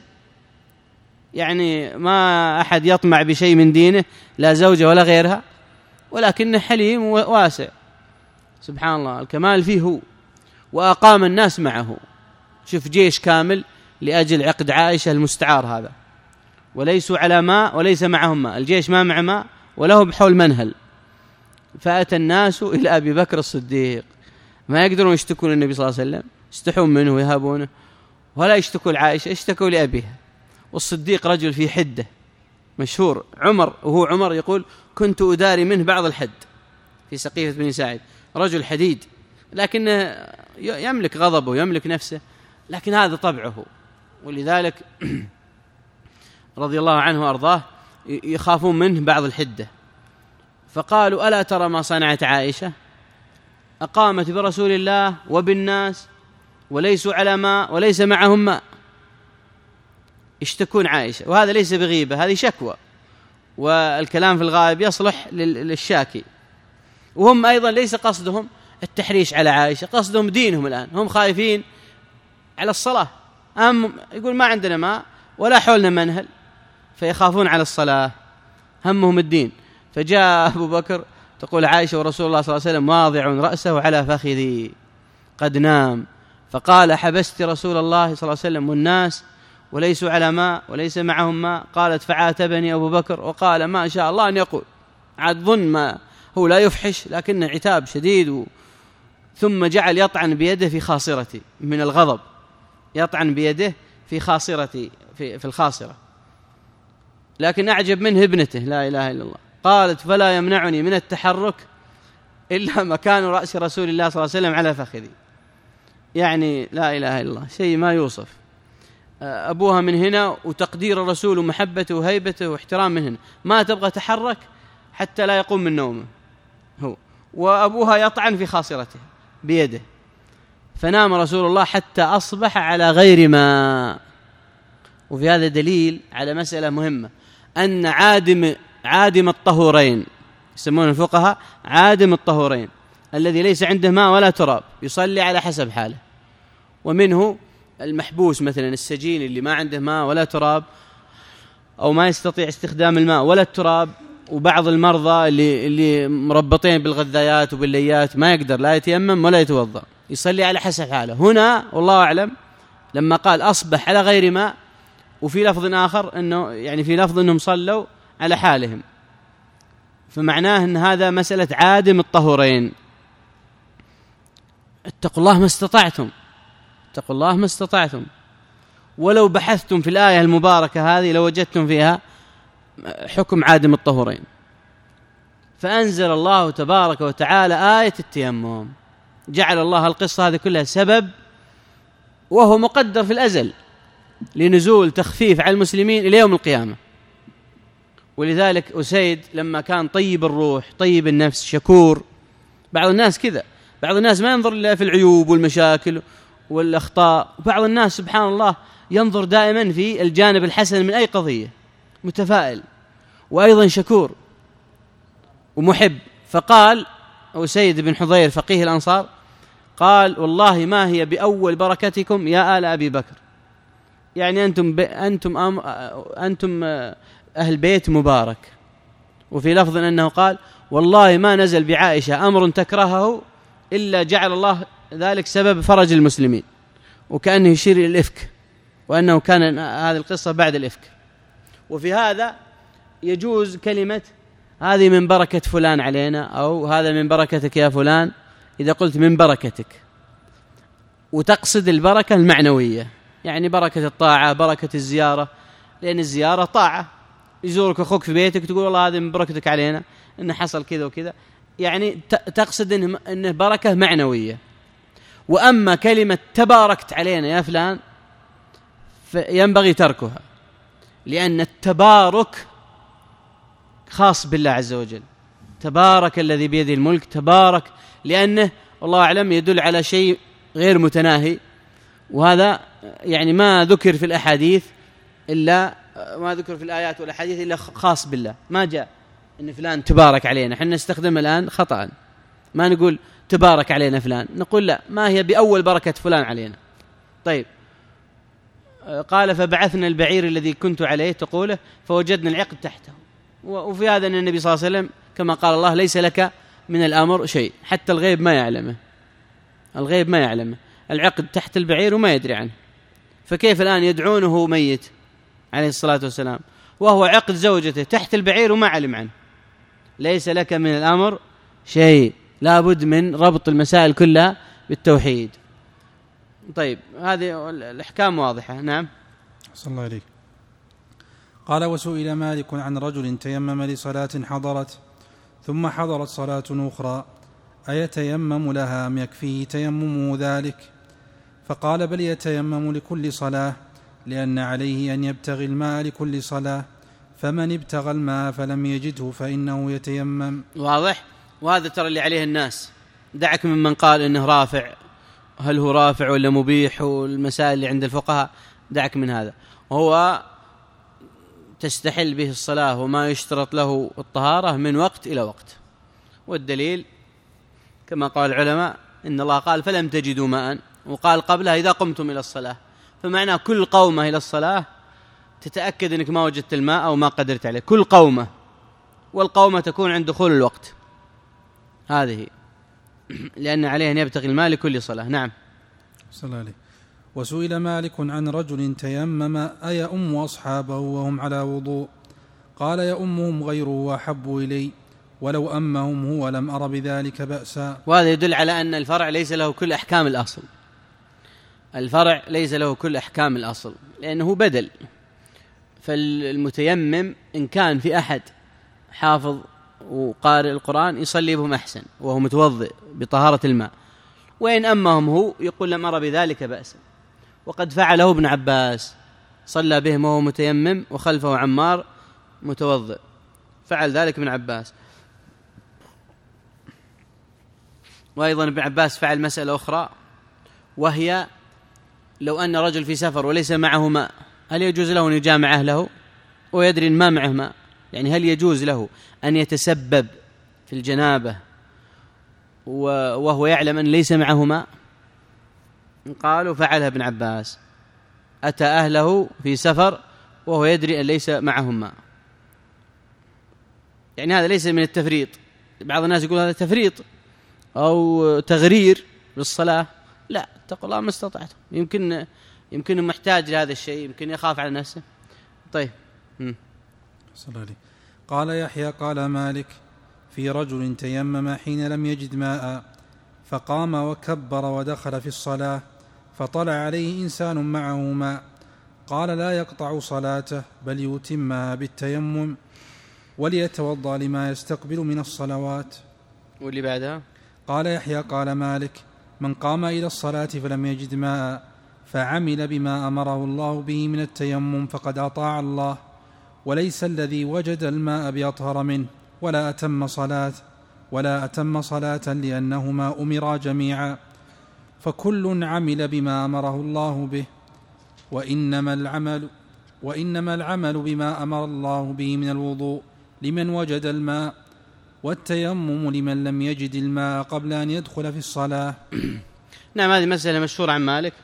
يعني ما أحد يطمع بشيء من دينه، لا زوجة ولا غيرها، ولكنه حليم وواسع سبحان الله، الكمال فيه هو. وأقام الناس معه، شوف جيش كامل لأجل عقد عائشة المستعار هذا، وليسوا على ماء وليس معهم ماء، الجيش ما مع ماء وله بحول منهل. فأتى الناس إلى أبي بكر الصديق، ما يقدرون يشتكون النبي صلى الله عليه وسلم، يستحون منه ويهابونه، ولا يشتكوا لعائشة، يشتكوا لأبيها. والصديق رجل في حدة مشهور، عمر وهو عمر يقول كنت أداري منه بعض الحد في سقيفة بن ساعد، رجل حديد لكنه يملك غضبه ويملك نفسه، لكن هذا طبعه. ولذلك رضي الله عنه وأرضاه يخافون منه بعض الحدة. فقالوا ألا ترى ما صنعت عائشة، أقامت برسول الله وبالناس وليسوا على ماء وليس معهم ماء، يشتكون عائشة. وهذا ليس بغيبة، هذه شكوى، والكلام في الغائب يصلح للشاكي. وهم أيضا ليس قصدهم التحريش على عائشة، قصدهم دينهم. الآن هم خايفين على الصلاة، أم يقول ما عندنا ماء ولا حولنا منهل، فيخافون على الصلاة، همهم الدين. فجاء أبو بكر تقول عائشة ورسول الله صلى الله عليه وسلم واضع رأسه على فخذي قد نام، فقال حبست رسول الله صلى الله عليه وسلم والناس وليسوا على ماء وليس معهم ماء. قالت فعاتبني أبو بكر وقال ما شاء الله أن يقول، عاد ظن ما هو لا يفحش لكن عتاب شديد و... ثم جعل يطعن بيده في خاصرتي من الغضب، يطعن بيده في خاصرتي في, في الخاصرة. لكن أعجب منه ابنته لا إله إلا الله، قالت فلا يمنعني من التحرك إلا مكان رأس رسول الله صلى الله عليه وسلم على فخذي. يعني لا إله إلا الله، شيء ما يوصف. أبوها من هنا وتقدير الرسول ومحبته وهيبته واحترام من هنا، ما تبغى تحرك حتى لا يقوم من نومه هو، وأبوها يطعن في خاصرته بيده. فنام رسول الله حتى أصبح على غير ماء. وفي هذا دليل على مسألة مهمة، أن عادم عادم الطهورين، يسمون الفقهاء عادم الطهورين، الذي ليس عنده ماء ولا تراب يصلي على حسب حاله. ومنه المحبوس مثلا السجين اللي ما عنده ماء ولا تراب، أو ما يستطيع استخدام الماء ولا التراب، وبعض المرضى اللي اللي مربطين بالغذايات وبالليات ما يقدر لا يتيمم ولا يتوضأ، يصلي على حسب حاله. هنا والله أعلم لما قال أصبح على غير ماء، وفي لفظ آخر أنه يعني في لفظ أنهم صلوا على حالهم، فمعناه أن هذا مسألة عادم الطهورين. اتقوا الله ما استطعتم، اتقوا الله ما استطعتم. ولو بحثتم في الآية المباركة هذه لوجدتم فيها حكم عادم الطهورين. فأنزل الله تبارك وتعالى آية التيمم، جعل الله القصة هذه كلها سبب، وهو مقدر في الأزل لنزول تخفيف على المسلمين إلى يوم القيامة. ولذلك أسيد لما كان طيب الروح طيب النفس شكور، بعض الناس كذا، بعض الناس ما ينظر إلا في العيوب والمشاكل والأخطاء، وبعض الناس سبحان الله ينظر دائما في الجانب الحسن من أي قضية، متفائل وأيضا شكور ومحب. فقال أسيد بن حضير فقيه الأنصار قال والله ما هي بأول بركتكم يا آل أبي بكر، يعني أنتم, أنتم, أم أنتم أهل بيت مبارك. وفي لفظ أنه قال والله ما نزل بعائشة أمر تكرهه إلا جعل الله ذلك سبب فرج المسلمين، وكأنه يشير إلى الإفك، وأنه كان هذه القصة بعد الإفك. وفي هذا يجوز كلمة هذه من بركة فلان علينا، أو هذا من بركتك يا فلان، إذا قلت من بركتك وتقصد البركة المعنوية، يعني بركة الطاعة، بركة الزيارة، لأن الزيارة طاعة. يزورك أخوك في بيتك تقول والله هذه من بركتك علينا إنه حصل كذا وكذا، يعني تقصد إنه, إنه بركة معنوية. وأما كلمة تباركت علينا يا فلان فينبغي تركها، لأن التبارك خاص بالله عز وجل. تبارك الذي بيده الملك، تبارك لأنه والله أعلم يدل على شيء غير متناهي، وهذا يعني ما ذكر في الأحاديث إلا ما ذكر في الآيات والأحاديث إلا خاص بالله. ما جاء إن فلان تبارك علينا، حنا نستخدم الآن خطأ، ما نقول تبارك علينا فلان، نقول لا، ما هي بأول بركة فلان علينا. طيب، قال فبعثنا البعير الذي كنت عليه تقوله فوجدنا العقد تحته. وفي هذا أن النبي صلى الله عليه وسلم كما قال الله ليس لك من الأمر شيء، حتى الغيب ما يعلمه، الغيب ما يعلمه، العقد تحت البعير وما يدري عنه. فكيف الآن يدعونه ميت عليه الصلاة والسلام وهو عقد زوجته تحت البعير وما علم عنه؟ ليس لك من الأمر شيء، لا بد من ربط المسائل كلها بالتوحيد. طيب، هذه الأحكام واضحة. نعم، صلى الله عليه. قال وسئل مالك عن رجل تيمم لصلاة حضرت ثم حضرت صلاة أخرى أيتيمم لها أم يكفيه تيمم ذلك؟ فقال بل يتيمم لكل صلاة، لأن عليه أن يبتغي الماء لكل صلاة، فمن ابتغى الماء فلم يجده فإنه يتيمم. واضح. وهذا ترى اللي عليه الناس، دعك من من قال إنه رافع، هل هو رافع ولا مبيح، والمسائل اللي عند الفقهاء، دعك من هذا. وهو تستحل به الصلاة وما يشترط له الطهارة من وقت إلى وقت. والدليل كما قال العلماء إن الله قال فلم تجدوا ماء، وقال قبلها إذا قمتم إلى الصلاة، فمعنى كل قومة إلى الصلاة تتأكد أنك ما وجدت الماء أو ما قدرت عليه، كل قومة، والقومة تكون عند دخول الوقت، هذه لأن عليه أن يبتغي الماء لكل صلاة. نعم، صلى الله عليه. وسئل مالك عن رجل تيمم أيؤم أصحابه وهم على وضوء؟ قال يؤمهم غيره أحب إلي، ولو أمهم هو لم أر بذلك بأسا. وهذا يدل على أن الفرع ليس له كل أحكام الأصل، الفرع ليس له كل أحكام الأصل لأنه بدل. فالمتيمم إن كان في أحد حافظ وقارئ القرآن يصلي بهم أحسن وهو متوضئ بطهارة الماء، وإن أمهم هو يقول لم أر بذلك بأسا. وقد فعله ابن عباس، صلى بهم وهو متيمم وخلفه عمار متوضئ، فعل ذلك ابن عباس. وأيضا ابن عباس فعل مسألة أخرى، وهي لو أن رجل في سفر وليس معه ماء، هل يجوز له أن يجامع أهله ويدري ما معه ماء؟ يعني هل يجوز له أن يتسبب في الجنابة وهو يعلم أن ليس معه ماء؟ قالوا فعلها ابن عباس، أتى أهله في سفر وهو يدري أن ليس معهم ماء. يعني هذا ليس من التفريط. بعض الناس يقول هذا تفريط أو تغرير بالصلاة. لا، اتقوا الله ما استطعتم. يمكن يمكن محتاج لهذا الشيء، يمكن يخاف على نفسه. طيب. صلى الله. قال يحيى قال مالك في رجل تيمم حين لم يجد ماء فقام وكبر ودخل في الصلاة فطلع عليه إنسان معه ماء، قال لا يقطع صلاته بل يتمها بالتيمم وليتوضأ لما يستقبل من الصلوات. واللي بعدها قال يحيى قال مالك من قام إلى الصلاة فلم يجد ماء فعمل بما أمره الله به من التيمم فقد أطاع الله، وليس الذي وجد الماء بأطهر منه ولا أتم صلاة ولا أتم صلاة لأنهما أمرا جميعا، فكل عمل بما أمره الله به، وإنما العمل وإنما العمل بما أمر الله به من الوضوء لمن وجد الماء، والتيمم لمن لم يجد الماء قبل أن يدخل في الصلاة. نعم، هذه مسألة مشهورة عن مالك،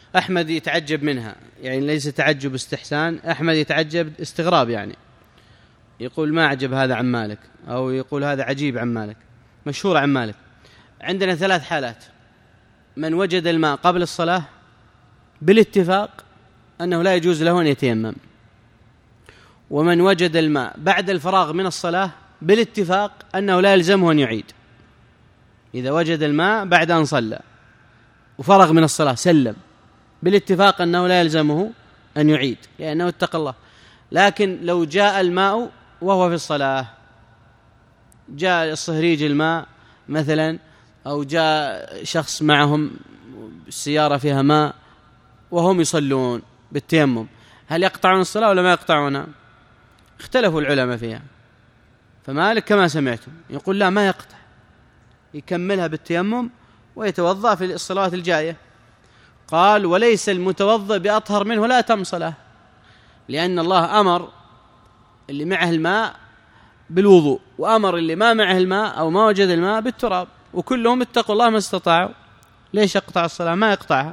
أحمد يتعجب منها، يعني ليس تعجب استحسان، أحمد يتعجب استغراب، يعني يقول ما عجب هذا عن مالك، أو يقول هذا عجيب عن مالك، مشهور عن مالك. عندنا ثلاث حالات: من وجد الماء قبل الصلاة بالاتفاق أنه لا يجوز له أن يتيمم، ومن وجد الماء بعد الفراغ من الصلاة بالاتفاق أنه لا يلزمه أن يعيد. إذا وجد الماء بعد أن صلى وفرغ من الصلاة سلم، بالاتفاق أنه لا يلزمه أن يعيد لأنه اتقى الله. لكن لو جاء الماء وهو في الصلاة، جاء الصهريج الماء مثلا، أو جاء شخص معهم السيارة فيها ماء وهم يصلون بالتيمم، هل يقطعون الصلاة ولا ما يقطعونها؟ اختلفوا العلماء فيها. فمالك كما سمعتم يقول لا، ما يقطع، يكملها بالتيمم ويتوضأ في الصلوات الجاية. قال: وليس المتوضئ بأطهر منه لا أتم صلاة، لأن الله أمر اللي معه الماء بالوضوء، وأمر اللي ما معه الماء أو ما وجد الماء بالتراب، وكلهم اتقوا الله ما استطاعوا. ليش يقطع الصلاة؟ ما يقطعها.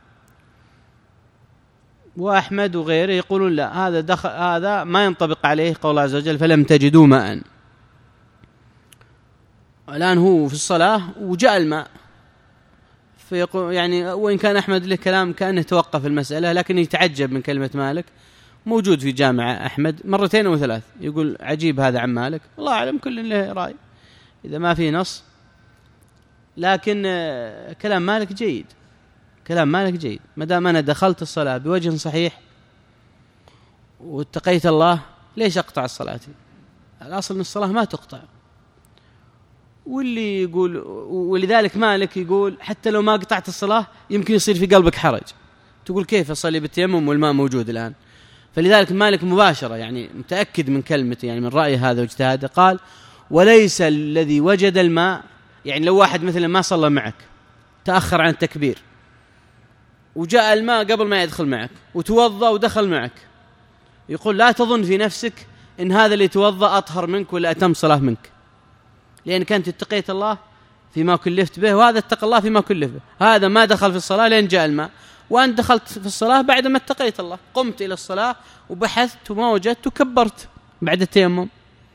وأحمد وغيره يقولون لا، هذا دخل هذا ما ينطبق عليه قول الله عز وجل: فلم تجدوا ماء. الآن هو في الصلاة وجاء الماء، فيقول يعني وإن كان أحمد له كلام كأنه توقف المسألة، لكن يتعجب من كلمة مالك. موجود في جامعة أحمد مرتين أو ثلاث، يقول عجيب هذا عن مالك. الله أعلم، كل له رأي إذا ما في نص. لكن كلام مالك جيد، كلام مالك جيد. ما دام أنا دخلت الصلاة بوجه صحيح واتقيت الله، ليش أقطع الصلاة؟ الأصل من الصلاة ما تقطع. واللي يقول، ولذلك مالك يقول حتى لو ما قطعت الصلاة يمكن يصير في قلبك حرج، تقول كيف أصلي بالتيمم والماء موجود الآن. فلذلك مالك مباشرة يعني متأكد من كلمته، يعني من رأي هذا واجتهاده، قال: وليس الذي وجد الماء، يعني لو واحد مثلا ما صلى معك تأخر عن التكبير وجاء الماء قبل ما يدخل معك وتوضأ ودخل معك، يقول لا تظن في نفسك إن هذا اللي توضأ أطهر منك ولا أتم صلاة منك، لأن كنت اتقيت الله فيما كلفت به، وهذا اتقى الله فيما كلف به. هذا ما دخل في الصلاة لين جاء الماء، وأنت دخلت في الصلاة بعد ما اتقيت الله، قمت إلى الصلاة وبحثت وما وجدت وكبرت بعد التيمم.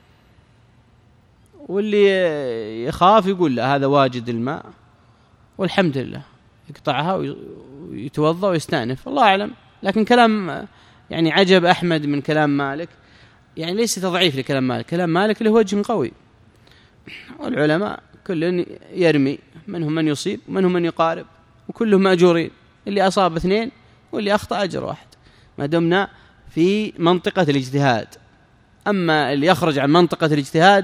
واللي يخاف يقول لا، هذا واجد الماء والحمد لله، يقطعها ويتوضأ ويستأنف، الله أعلم. لكن كلام يعني عجب أحمد من كلام مالك، يعني ليس تضعيف لكلام مالك، كلام مالك له وجه قوي. والعلماء كل يرمي، منهم من يصيب ومنهم من يقارب، وكلهم مأجورين، اللي أصاب اثنين واللي أخطأ أجر واحد، ما دمنا في منطقة الاجتهاد. أما اللي يخرج عن منطقة الاجتهاد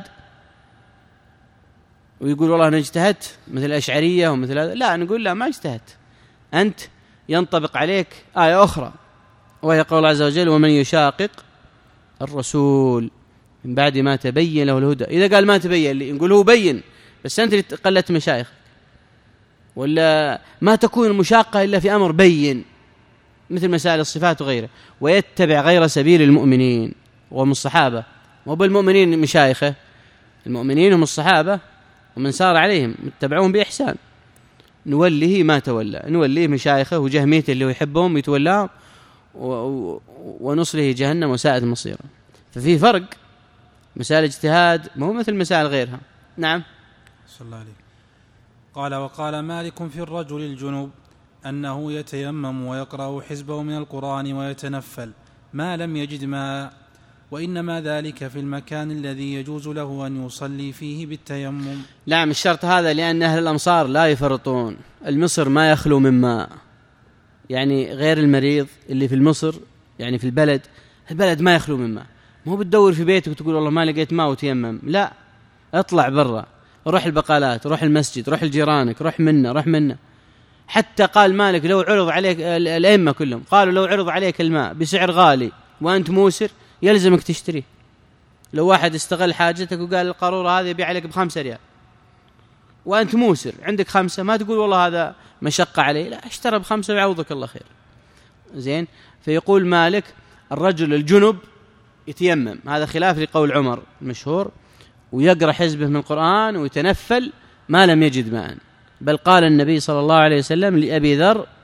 ويقول والله أنا اجتهدت مثل الأشعرية ومثل هذا، لا، نقول لا، ما اجتهدت أنت، ينطبق عليك آية أخرى وهي قول الله عز وجل: ومن يشاقق الرسول من بعد ما تبين له الهدى. إذا قال ما تبين لي، نقول هو بين، بس أنت اللي قلت مشايخ، ولا ما تكون المشاقة إلا في أمر بين مثل مسائل الصفات وغيره. ويتبع غير سبيل المؤمنين، وهم الصحابة، وبالمؤمنين مشايخه، المؤمنين هم الصحابة ومن سار عليهم اتبعوهم بإحسان، نوليه ما تولى، نوليه مشايخه وجهميته اللي يحبهم يتولاهم، ونصله جهنم وساءت مصيره. ففي فرق، مسائل اجتهاد ما هو مثل مسائل غيرها. نعم. صلى الله عليه. قال: وقال مالك في الرجل الجنوب أنه يتيمم ويقرأ حزبه من القرآن ويتنفل ما لم يجد ماء، وإنما ذلك في المكان الذي يجوز له أن يصلي فيه بالتيمم. نعم، الشرط هذا لأن أهل الأمصار لا يفرطون، المصر ما يخلو من ماء، يعني غير المريض اللي في المصر، يعني في البلد، البلد ما يخلو من ماء. مو بتدور في بيتك وتقول والله ما لقيت ماء وتيمم، لا، اطلع برا، روح البقالات، روح المسجد، روح لجيرانك، روح منا روح منا. حتى قال مالك لو عرض عليك، الأئمة كلهم قالوا لو عرض عليك الماء بسعر غالي وأنت موسر يلزمك تشتريه. لو واحد استغل حاجتك وقال القارورة هذه يبيع عليك بخمسة ريال وأنت موسر عندك خمسة، ما تقول والله هذا مشقة عليه، لا، اشترى بخمسة ويعوضك الله خير. زين. فيقول مالك الرجل الجنب يتيمم، هذا خلاف لقول عمر المشهور، ويقرأ حزبه من القرآن ويتنفل ما لم يجد ماء. بل قال النبي صلى الله عليه وسلم لأبي ذر: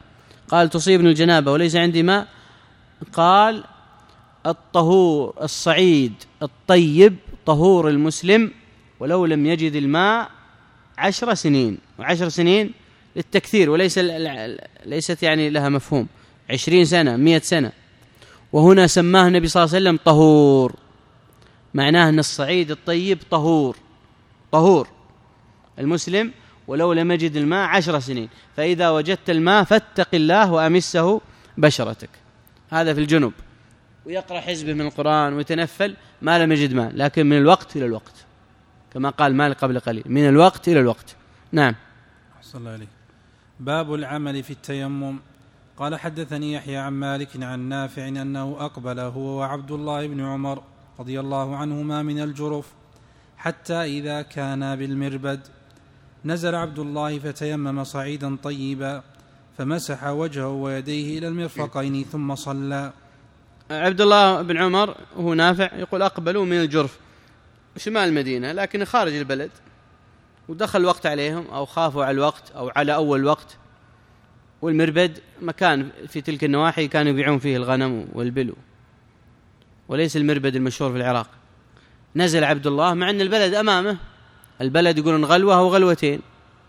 قال تصيبني الجنابة وليس عندي ماء، قال الطهور الصعيد الطيب طهور المسلم ولو لم يجد الماء عشر سنين، وعشر سنين للتكثير وليس ليست يعني لها مفهوم، عشرين سنة مئة سنة. وهنا سماه النبي صلى الله عليه وسلم طهور، معناه أن الصعيد الطيب طهور، طهور المسلم ولو لم يجد الماء عشر سنين. فإذا وجدت الماء فاتق الله وأمسه بشرتك. هذا في الجنوب، ويقرأ حزبه من القرآن ويتنفل ما لم يجد ماء، لكن من الوقت إلى الوقت كما قال مالك قبل قليل، من الوقت إلى الوقت. نعم. أحسن الله عليك. باب العمل في التيمم. قال حدثني يحيى عن مالك عن نافع أنه أقبل هو وعبد الله بن عمر رضي الله عنهما من الجرف حتى إذا كان بالمربد نزل عبد الله فتيمم صعيدا طيبا فمسح وجهه ويديه إلى المرفقين ثم صلى. عبد الله بن عمر وهو نافع يقول أقبلوا من الجرف شمال المدينة، لكن خارج البلد، ودخل الوقت عليهم أو خافوا على الوقت أو على أول وقت. والمربد مكان في تلك النواحي كانوا يبيعون فيه الغنم والبلو، وليس المربد المشهور في العراق. نزل عبد الله مع أن البلد أمامه، البلد يقولون غلوة أو غلوتين،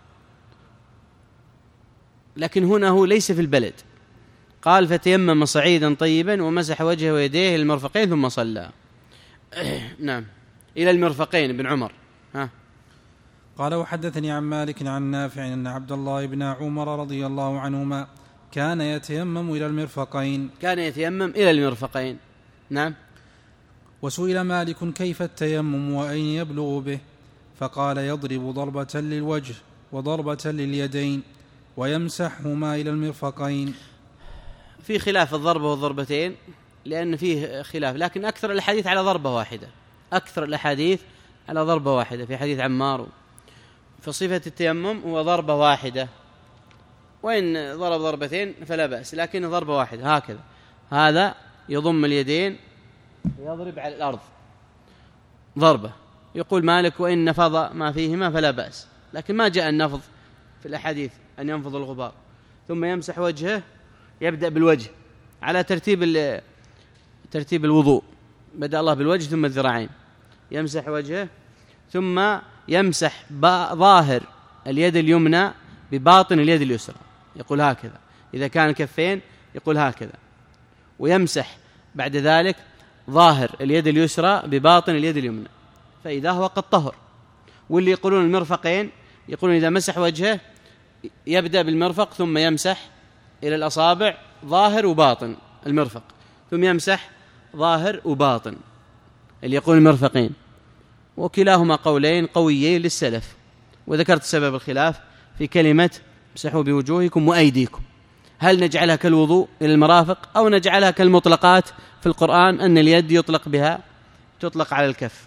لكن هنا هو ليس في البلد. قال فتيمم صعيدا طيبا ومسح وجهه ويديه المرفقين ثم صلى. نعم، إلى المرفقين ابن عمر. ها. قال وحدثني عن مالك عن نافع أن عبد الله بن عمر رضي الله عنهما كان يتيمم إلى المرفقين كان يتيمم إلى المرفقين. نعم. وسئل مالك كيف التيمم وأين يبلغ به، فقال يضرب ضربة للوجه وضربة لليدين ويمسحهما إلى المرفقين. في خلاف الضربة والضربتين لأن فيه خلاف، لكن أكثر الأحاديث على ضربة واحدة، أكثر الأحاديث على ضربة واحدة. في حديث عمار فصفة التيمم هو ضربة واحدة، وإن ضرب ضربتين فلا بأس، لكن ضربة واحدة هكذا، هذا يضم اليدين ويضرب على الأرض ضربة. يقول مالك وإن نفض ما فيهما فلا بأس، لكن ما جاء النفض في الأحاديث أن ينفض الغبار. ثم يمسح وجهه، يبدأ بالوجه على ترتيب ترتيب الوضوء، بدأ الله بالوجه ثم الذراعين، يمسح وجهه ثم يمسح ظاهر اليد اليمنى بباطن اليد اليسرى، يقول هكذا. إذا كان الكفين يقول هكذا، ويمسح بعد ذلك ظاهر اليد اليسرى بباطن اليد اليمنى، فإذا هو قد طهر. واللي يقولون المرفقين يقولون إذا مسح وجهه يبدأ بالمرفق ثم يمسح إلى الأصابع ظاهر وباطن المرفق، ثم يمسح ظاهر وباطن، اللي يقول المرفقين. وكلاهما قولين قويين للسلف. وذكرت سبب الخلاف في كلمة امسحوا بوجوهكم وأيديكم، هل نجعلها كالوضوء إلى المرافق أو نجعلها كالمطلقات في القرآن أن اليد يطلق بها تطلق على الكف.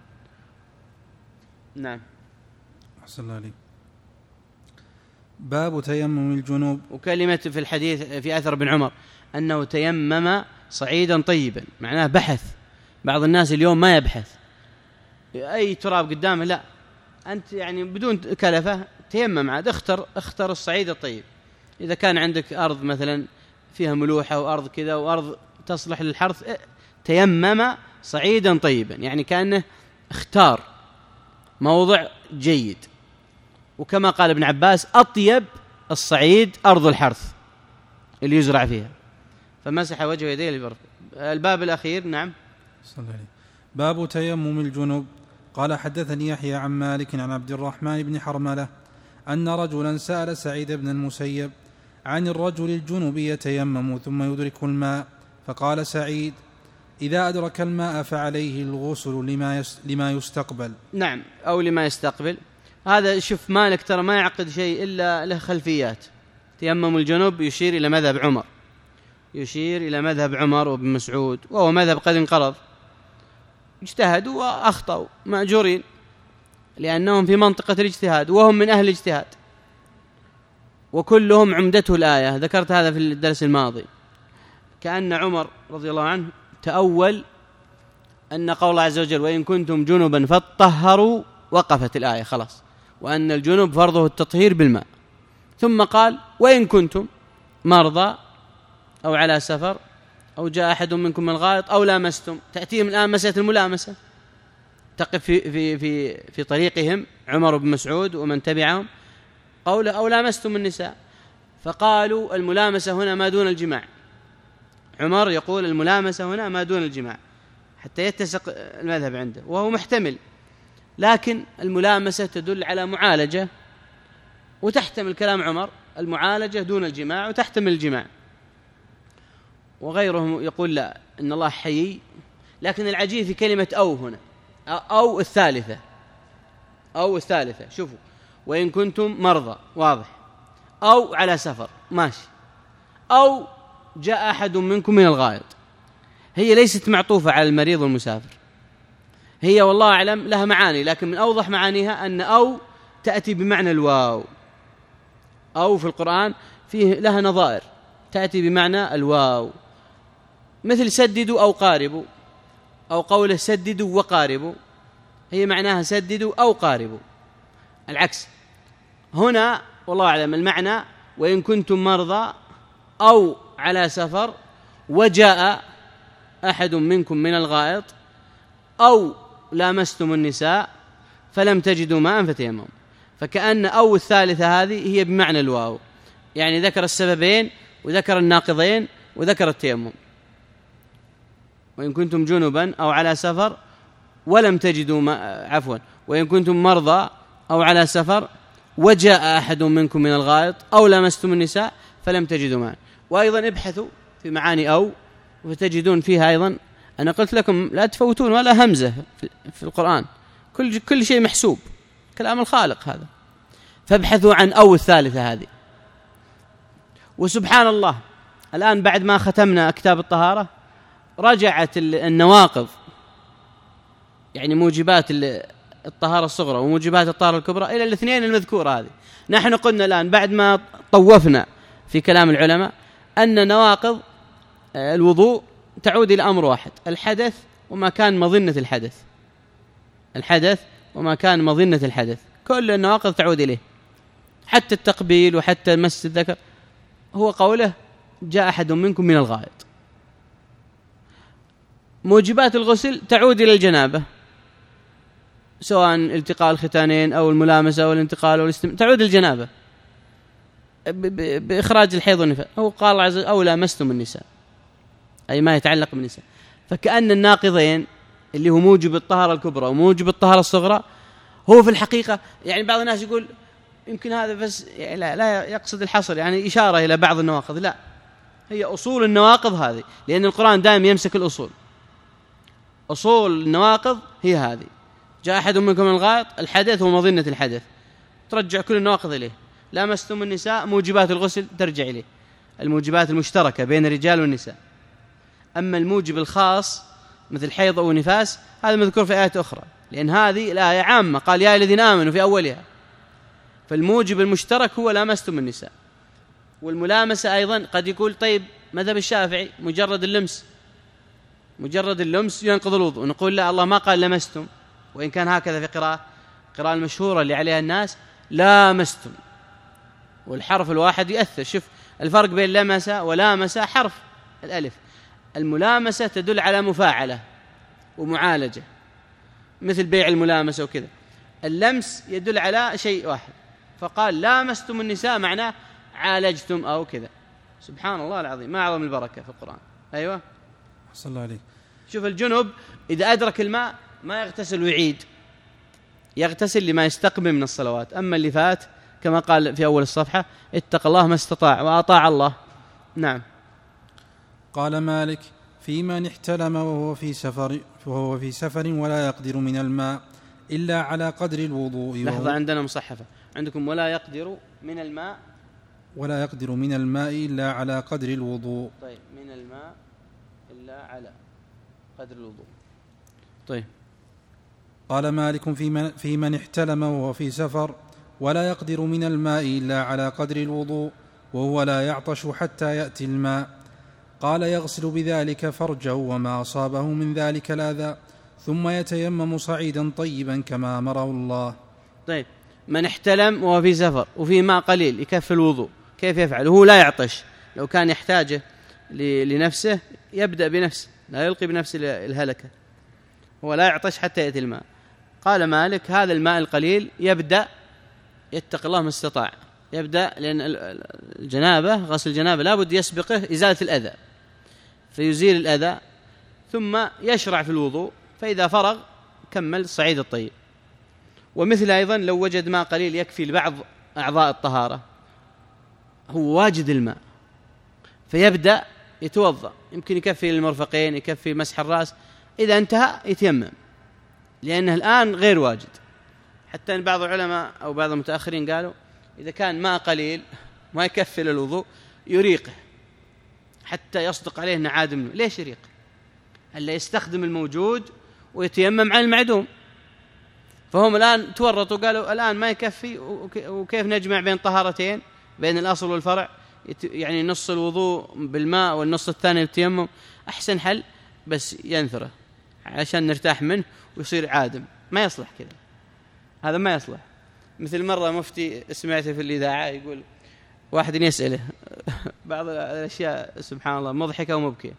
نعم. أحسن الله عليك. باب تيمم الجنوب. وكلمة في الحديث في أثر بن عمر أنه تيمم صعيدا طيبا، معناه بحث. بعض الناس اليوم ما يبحث أي تراب قدامه، لا، أنت يعني بدون كلفة تيمم عاد، اختر اختر الصعيد الطيب. إذا كان عندك أرض مثلا فيها ملوحة وأرض كذا وأرض تصلح للحرث، تيمم صعيدا طيبا، يعني كأنه اختار موضع جيد. وكما قال ابن عباس أطيب الصعيد أرض الحرث اللي يزرع فيها، فمسح وجهه ويديه للبرد. الباب الأخير. نعم. باب تيمم الجنوب. قال حدثني يحيى عن مالك عن عبد الرحمن بن حرملة أن رجلا سأل سعيد بن المسيب عن الرجل الجنوب يتيمم ثم يدرك الماء، فقال سعيد إذا أدرك الماء فعليه الغسل لما, لما يستقبل. نعم، أو لما يستقبل. هذا شوف مالك ترى ما يعقد شيء إلا له خلفيات. تيمم الجنوب يشير إلى مذهب عمر، يشير إلى مذهب عمر وابن مسعود، وهو مذهب قد انقرض، اجتهدوا وأخطأوا مأجورين لأنهم في منطقة الاجتهاد وهم من أهل الاجتهاد، وكلهم عمدته الآية. ذكرت هذا في الدرس الماضي، كأن عمر رضي الله عنه تأول أن قول الله عز وجل وإن كنتم جنبا فاطهروا، وقفت الآية خلاص، وأن الجنب فرضه التطهير بالماء، ثم قال وإن كنتم، مرضى أو على سفر أو جاء أحد منكم من الغائط أو لامستم، تأتيهم الآن مسألة الملامسة، تقف في, في, في, في طريقهم عمر بن مسعود ومن تبعهم قوله أو لامستم النساء، فقالوا الملامسة هنا ما دون الجماع. عمر يقول الملامسة هنا ما دون الجماع حتى يتسق المذهب عنده، وهو محتمل، لكن الملامسة تدل على معالجة، وتحتمل كلام عمر المعالجة دون الجماع وتحتمل الجماع. وغيرهم يقول لا، إن الله حيي، لكن العجيب في كلمة أو هنا، أو الثالثة، أو الثالثة. شوفوا، وإن كنتم مرضى واضح، أو على سفر ماشي، أو جاء أحد منكم من الغائط، هي ليست معطوفة على المريض والمسافر، هي والله أعلم لها معاني، لكن من أوضح معانيها أن أو تأتي بمعنى الواو. أو في القرآن فيه لها نظائر تأتي بمعنى الواو، مثل سددوا أو قاربوا، أو قوله سددوا وقاربوا، هي معناها سددوا أو قاربوا، العكس. هنا والله أعلم المعنى وإن كنتم مرضى أو على سفر وجاء أحد منكم من الغائط أو لامستم النساء فلم تجدوا ماء فتيمموا، فكأن أو الثالثة هذه هي بمعنى الواو، يعني ذكر السببين وذكر الناقضين وذكر التيمم. وإن كنتم جنبا أو على سفر ولم تجدوا ماء، عفوا وإن كنتم مرضى أو على سفر وجاء أحد منكم من الغائط أو لامستم النساء فلم تجدوا ماء. وأيضا ابحثوا في معاني أو وتجدون فيها أيضا، أنا قلت لكم لا تفوتون ولا همزة في القرآن، كل كل شيء محسوب، كلام الخالق هذا. فابحثوا عن أو الثالثة هذه. وسبحان الله الآن بعد ما ختمنا كتاب الطهارة رجعت النواقض، يعني موجبات الطهارة الصغرى وموجبات الطهارة الكبرى، إلى الاثنين المذكورة هذه. نحن قلنا الآن بعد ما طوفنا في كلام العلماء أن نواقض الوضوء تعود إلى أمر واحد، الحدث وما كان مظنة الحدث، الحدث وما كان مظنة الحدث، كل النواقض تعود إليه، حتى التقبيل وحتى مس الذكر. هو قوله جاء أحد منكم من الغائط. موجبات الغسل تعود إلى الجنابة، سواء التقاء الختانين أو الملامسة أو الانتقال أو الاستم... تعود الجنابة بإخراج الحيض والنفاس. هو قال عز وجل أو لامستم النساء، أي ما يتعلق بالنساء. فكأن الناقضين اللي هو موجب الطهارة الكبرى وموجب الطهارة الصغرى هو في الحقيقة، يعني بعض الناس يقول يمكن هذا بس يعني لا, لا يقصد الحصر، يعني إشارة إلى بعض النواقض، لا، هي أصول النواقض هذه، لأن القرآن دائما يمسك الأصول، أصول النواقض هي هذه. جاء أحد منكم من الغائط، الحدث ومظنة الحدث، ترجع كل النواقض إليه. لامستم النساء، موجبات الغسل ترجع إليه، الموجبات المشتركة بين الرجال والنساء. أما الموجب الخاص مثل حيض أو نفاس هذا مذكور في آيات أخرى، لأن هذه الآية عامة، قال يا الذين آمنوا في أولها. فالموجب المشترك هو لامستم النساء. والملامسة أيضا قد يقول طيب مذهب الشافعي مجرد اللمس، مجرد اللمس ينقض الوضوء، نقول لا، الله ما قال لمستم، وإن كان هكذا في قراءة قراءة المشهورة اللي عليها الناس لامستم، والحرف الواحد يأثر. شوف الفرق بين لمس ولامس، حرف الألف. الملامسة تدل على مفاعلة ومعالجة، مثل بيع الملامسة وكذا. اللمس يدل على شيء واحد، فقال لامستم النساء معناه عالجتم أو كذا. سبحان الله العظيم، ما أعظم البركة في القرآن. أيوة صلى الله عليه. شوف الجنب إذا أدرك الماء ما يغتسل ويعيد، يغتسل لما يستقبل من الصلوات. أما اللي فات كما قال في أول الصفحة اتق الله ما استطاع وأطاع الله. نعم. قال مالك في من احتلم وهو في سفر وهو في سفر ولا يقدر من الماء إلا على قدر الوضوء. لحظة، عندنا مصحفة عندكم ولا يقدر من الماء، ولا يقدر من الماء إلا على قدر الوضوء. طيب من الماء إلا على قدر الوضوء. طيب. قال مالك في من, في من احتلم وهو في سفر ولا يقدر من الماء إلا على قدر الوضوء وهو لا يعطش حتى يأتي الماء. قال يغسل بذلك فرجه وما أصابه من ذلك الأذى ثم يتيمم صعيدا طيبا كما أمره الله. طيب من احتلم وهو في سفر وفي ماء قليل يكفي الوضوء، كيف يفعل؟ هو لا يعطش، لو كان يحتاجه لنفسه يبدأ بنفسه، لا يلقي بنفسه الهلكة، هو لا يعطش حتى يأتي الماء. قال مالك هذا الماء القليل يبدأ يتقي الله ما استطاع، يبدأ لأن الجنابة غسل الجنابة لا بد يسبقه إزالة الأذى، فيزيل الأذى ثم يشرع في الوضوء، فإذا فرغ كمل الصعيد الطيب. ومثل أيضا لو وجد ماء قليل يكفي لبعض أعضاء الطهارة، هو واجد الماء فيبدأ يتوضأ، يمكن يكفي للمرفقين، يكفي مسح الرأس، إذا انتهى يتيمم لأنه الآن غير واجد. حتى أن بعض العلماء أو بعض المتأخرين قالوا إذا كان ماء قليل ما يكفي للوضوء يريقه حتى يصدق عليه أنه عاد منه. ليش يريق؟ ألا يستخدم الموجود ويتيمم عن المعدوم. فهم الآن تورطوا قالوا الآن ما يكفي، وكيف نجمع بين طهارتين، بين الأصل والفرع، يعني نص الوضوء بالماء والنص الثاني بالتيمم. أحسن حل بس ينثره عشان نرتاح منه ويصير عادم، ما يصلح كذا، هذا ما يصلح. مثل مرة مفتي سمعته في الإذاعة يقول واحد يسأله بعض الأشياء سبحان الله مضحكة ومبكية،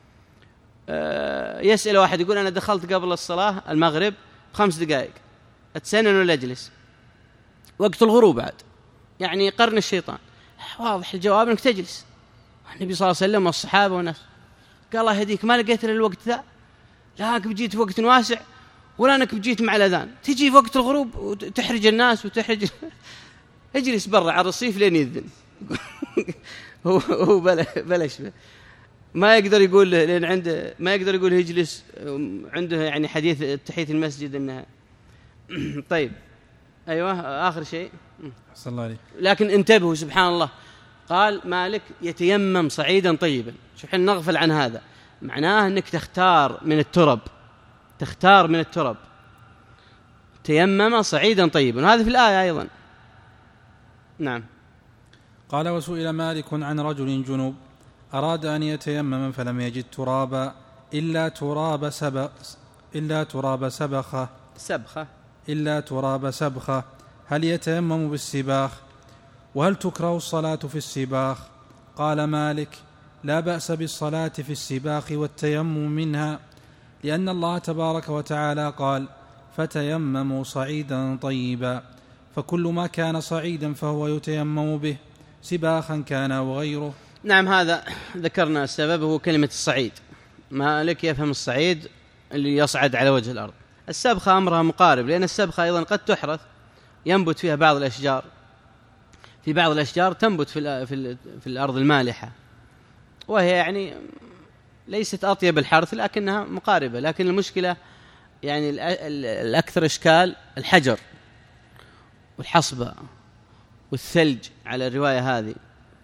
يسأل واحد يقول أنا دخلت قبل الصلاة المغرب خمس دقائق أتسنن ولا أجلس؟ وقت الغروب عاد، يعني قرن الشيطان. واضح الجواب أنك تجلس. النبي صلى الله عليه وسلم والصحابة والناس قال الله يهديك ما لقيت الوقت ذا، لا أنك بجيت في وقت واسع ولا أنك بجيت مع الأذان، تجي في وقت الغروب وتحرج الناس وتحرج اجلس برا على الرصيف لين يذن. هو هو بلش ما يقدر يقول لأن عنده ما يقدر يقول يجلس، عنده يعني حديث تحية المسجد إنها طيب أيوة آخر شيء. صلى الله عليه. لكن انتبهوا سبحان الله، قال مالك يتيمم صعيدا طيبا. شوف حين نغفل عن هذا، معناه أنك تختار من الترب، تختار من الترب تيمم صعيدا طيبا، وهذا في الآية أيضا. نعم. قال وسئل مالك عن رجل جنوب أراد أن يتيمم فلم يجد ترابا إلا تراب سبخ إلا تراب سبخة سبخة إلا تراب سبخة هل يتيمم بالسباخ؟ وهل تكره الصلاة في السباخ؟ قال مالك لا بأس بالصلاة في السباخ والتيمم منها، لأن الله تبارك وتعالى قال فتيمموا صعيدا طيبا، فكل ما كان صعيدا فهو يتيمم به سباخا كان وغيره. نعم، هذا ذكرنا السبب هو كلمة الصعيد. مالك يفهم الصعيد اللي يصعد على وجه الأرض. السبخة أمرها مقارب، لأن السبخة أيضا قد تحرث، ينبت فيها بعض الأشجار، في بعض الأشجار تنبت في, في, في الأرض المالحة، وهي يعني ليست أطيب الحرث لكنها مقاربة. لكن المشكلة يعني الأكثر إشكال الحجر والحصبة والثلج على الرواية هذه،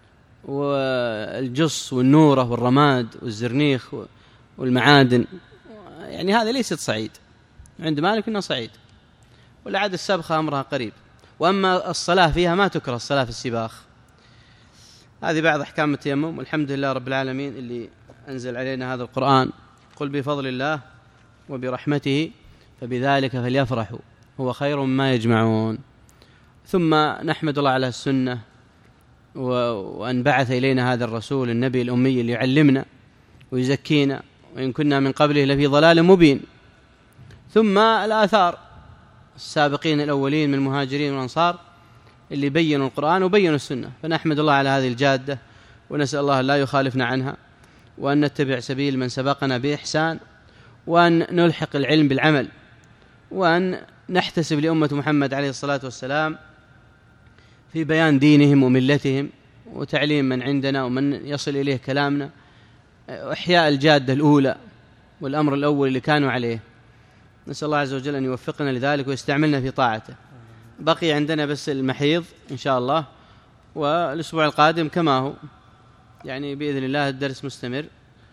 والجص والنورة والرماد والزرنيخ والمعادن، يعني هذا ليست صعيد عند مالك إنه صعيد. والعادة السبخة أمرها قريب. وأما الصلاة فيها ما تكره الصلاة في السباخ. هذه بعض أحكام التيمم، والحمد لله رب العالمين اللي أنزل علينا هذا القرآن. قل بفضل الله وبرحمته فبذلك فليفرحوا هو خير مما يجمعون. ثم نحمد الله على السنة وأن بعث إلينا هذا الرسول النبي الأمي اللي يعلمنا ويزكينا، وإن كنا من قبله لفي ضلال مبين. ثم الآثار السابقين الأولين من المهاجرين والأنصار اللي بينوا القرآن وبينوا السنة، فنحمد الله على هذه الجادة، ونسأل الله لا يخالفنا عنها، وأن نتبع سبيل من سبقنا بإحسان، وأن نلحق العلم بالعمل، وأن نحتسب لأمة محمد عليه الصلاة والسلام في بيان دينهم وملتهم وتعليم من عندنا ومن يصل إليه كلامنا، وإحياء الجادة الأولى والأمر الأول اللي كانوا عليه. نسأل الله عز وجل أن يوفقنا لذلك ويستعملنا في طاعته. بقي عندنا بس المحيض إن شاء الله، والأسبوع القادم كما هو يعني بإذن الله الدرس مستمر،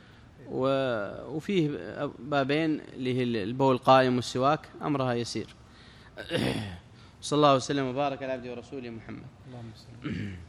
وفيه بابين اللي هي البول القائم والسواك أمرها يسير. صلى الله وسلم وبارك على عبده ورسوله محمد. اللهم صل.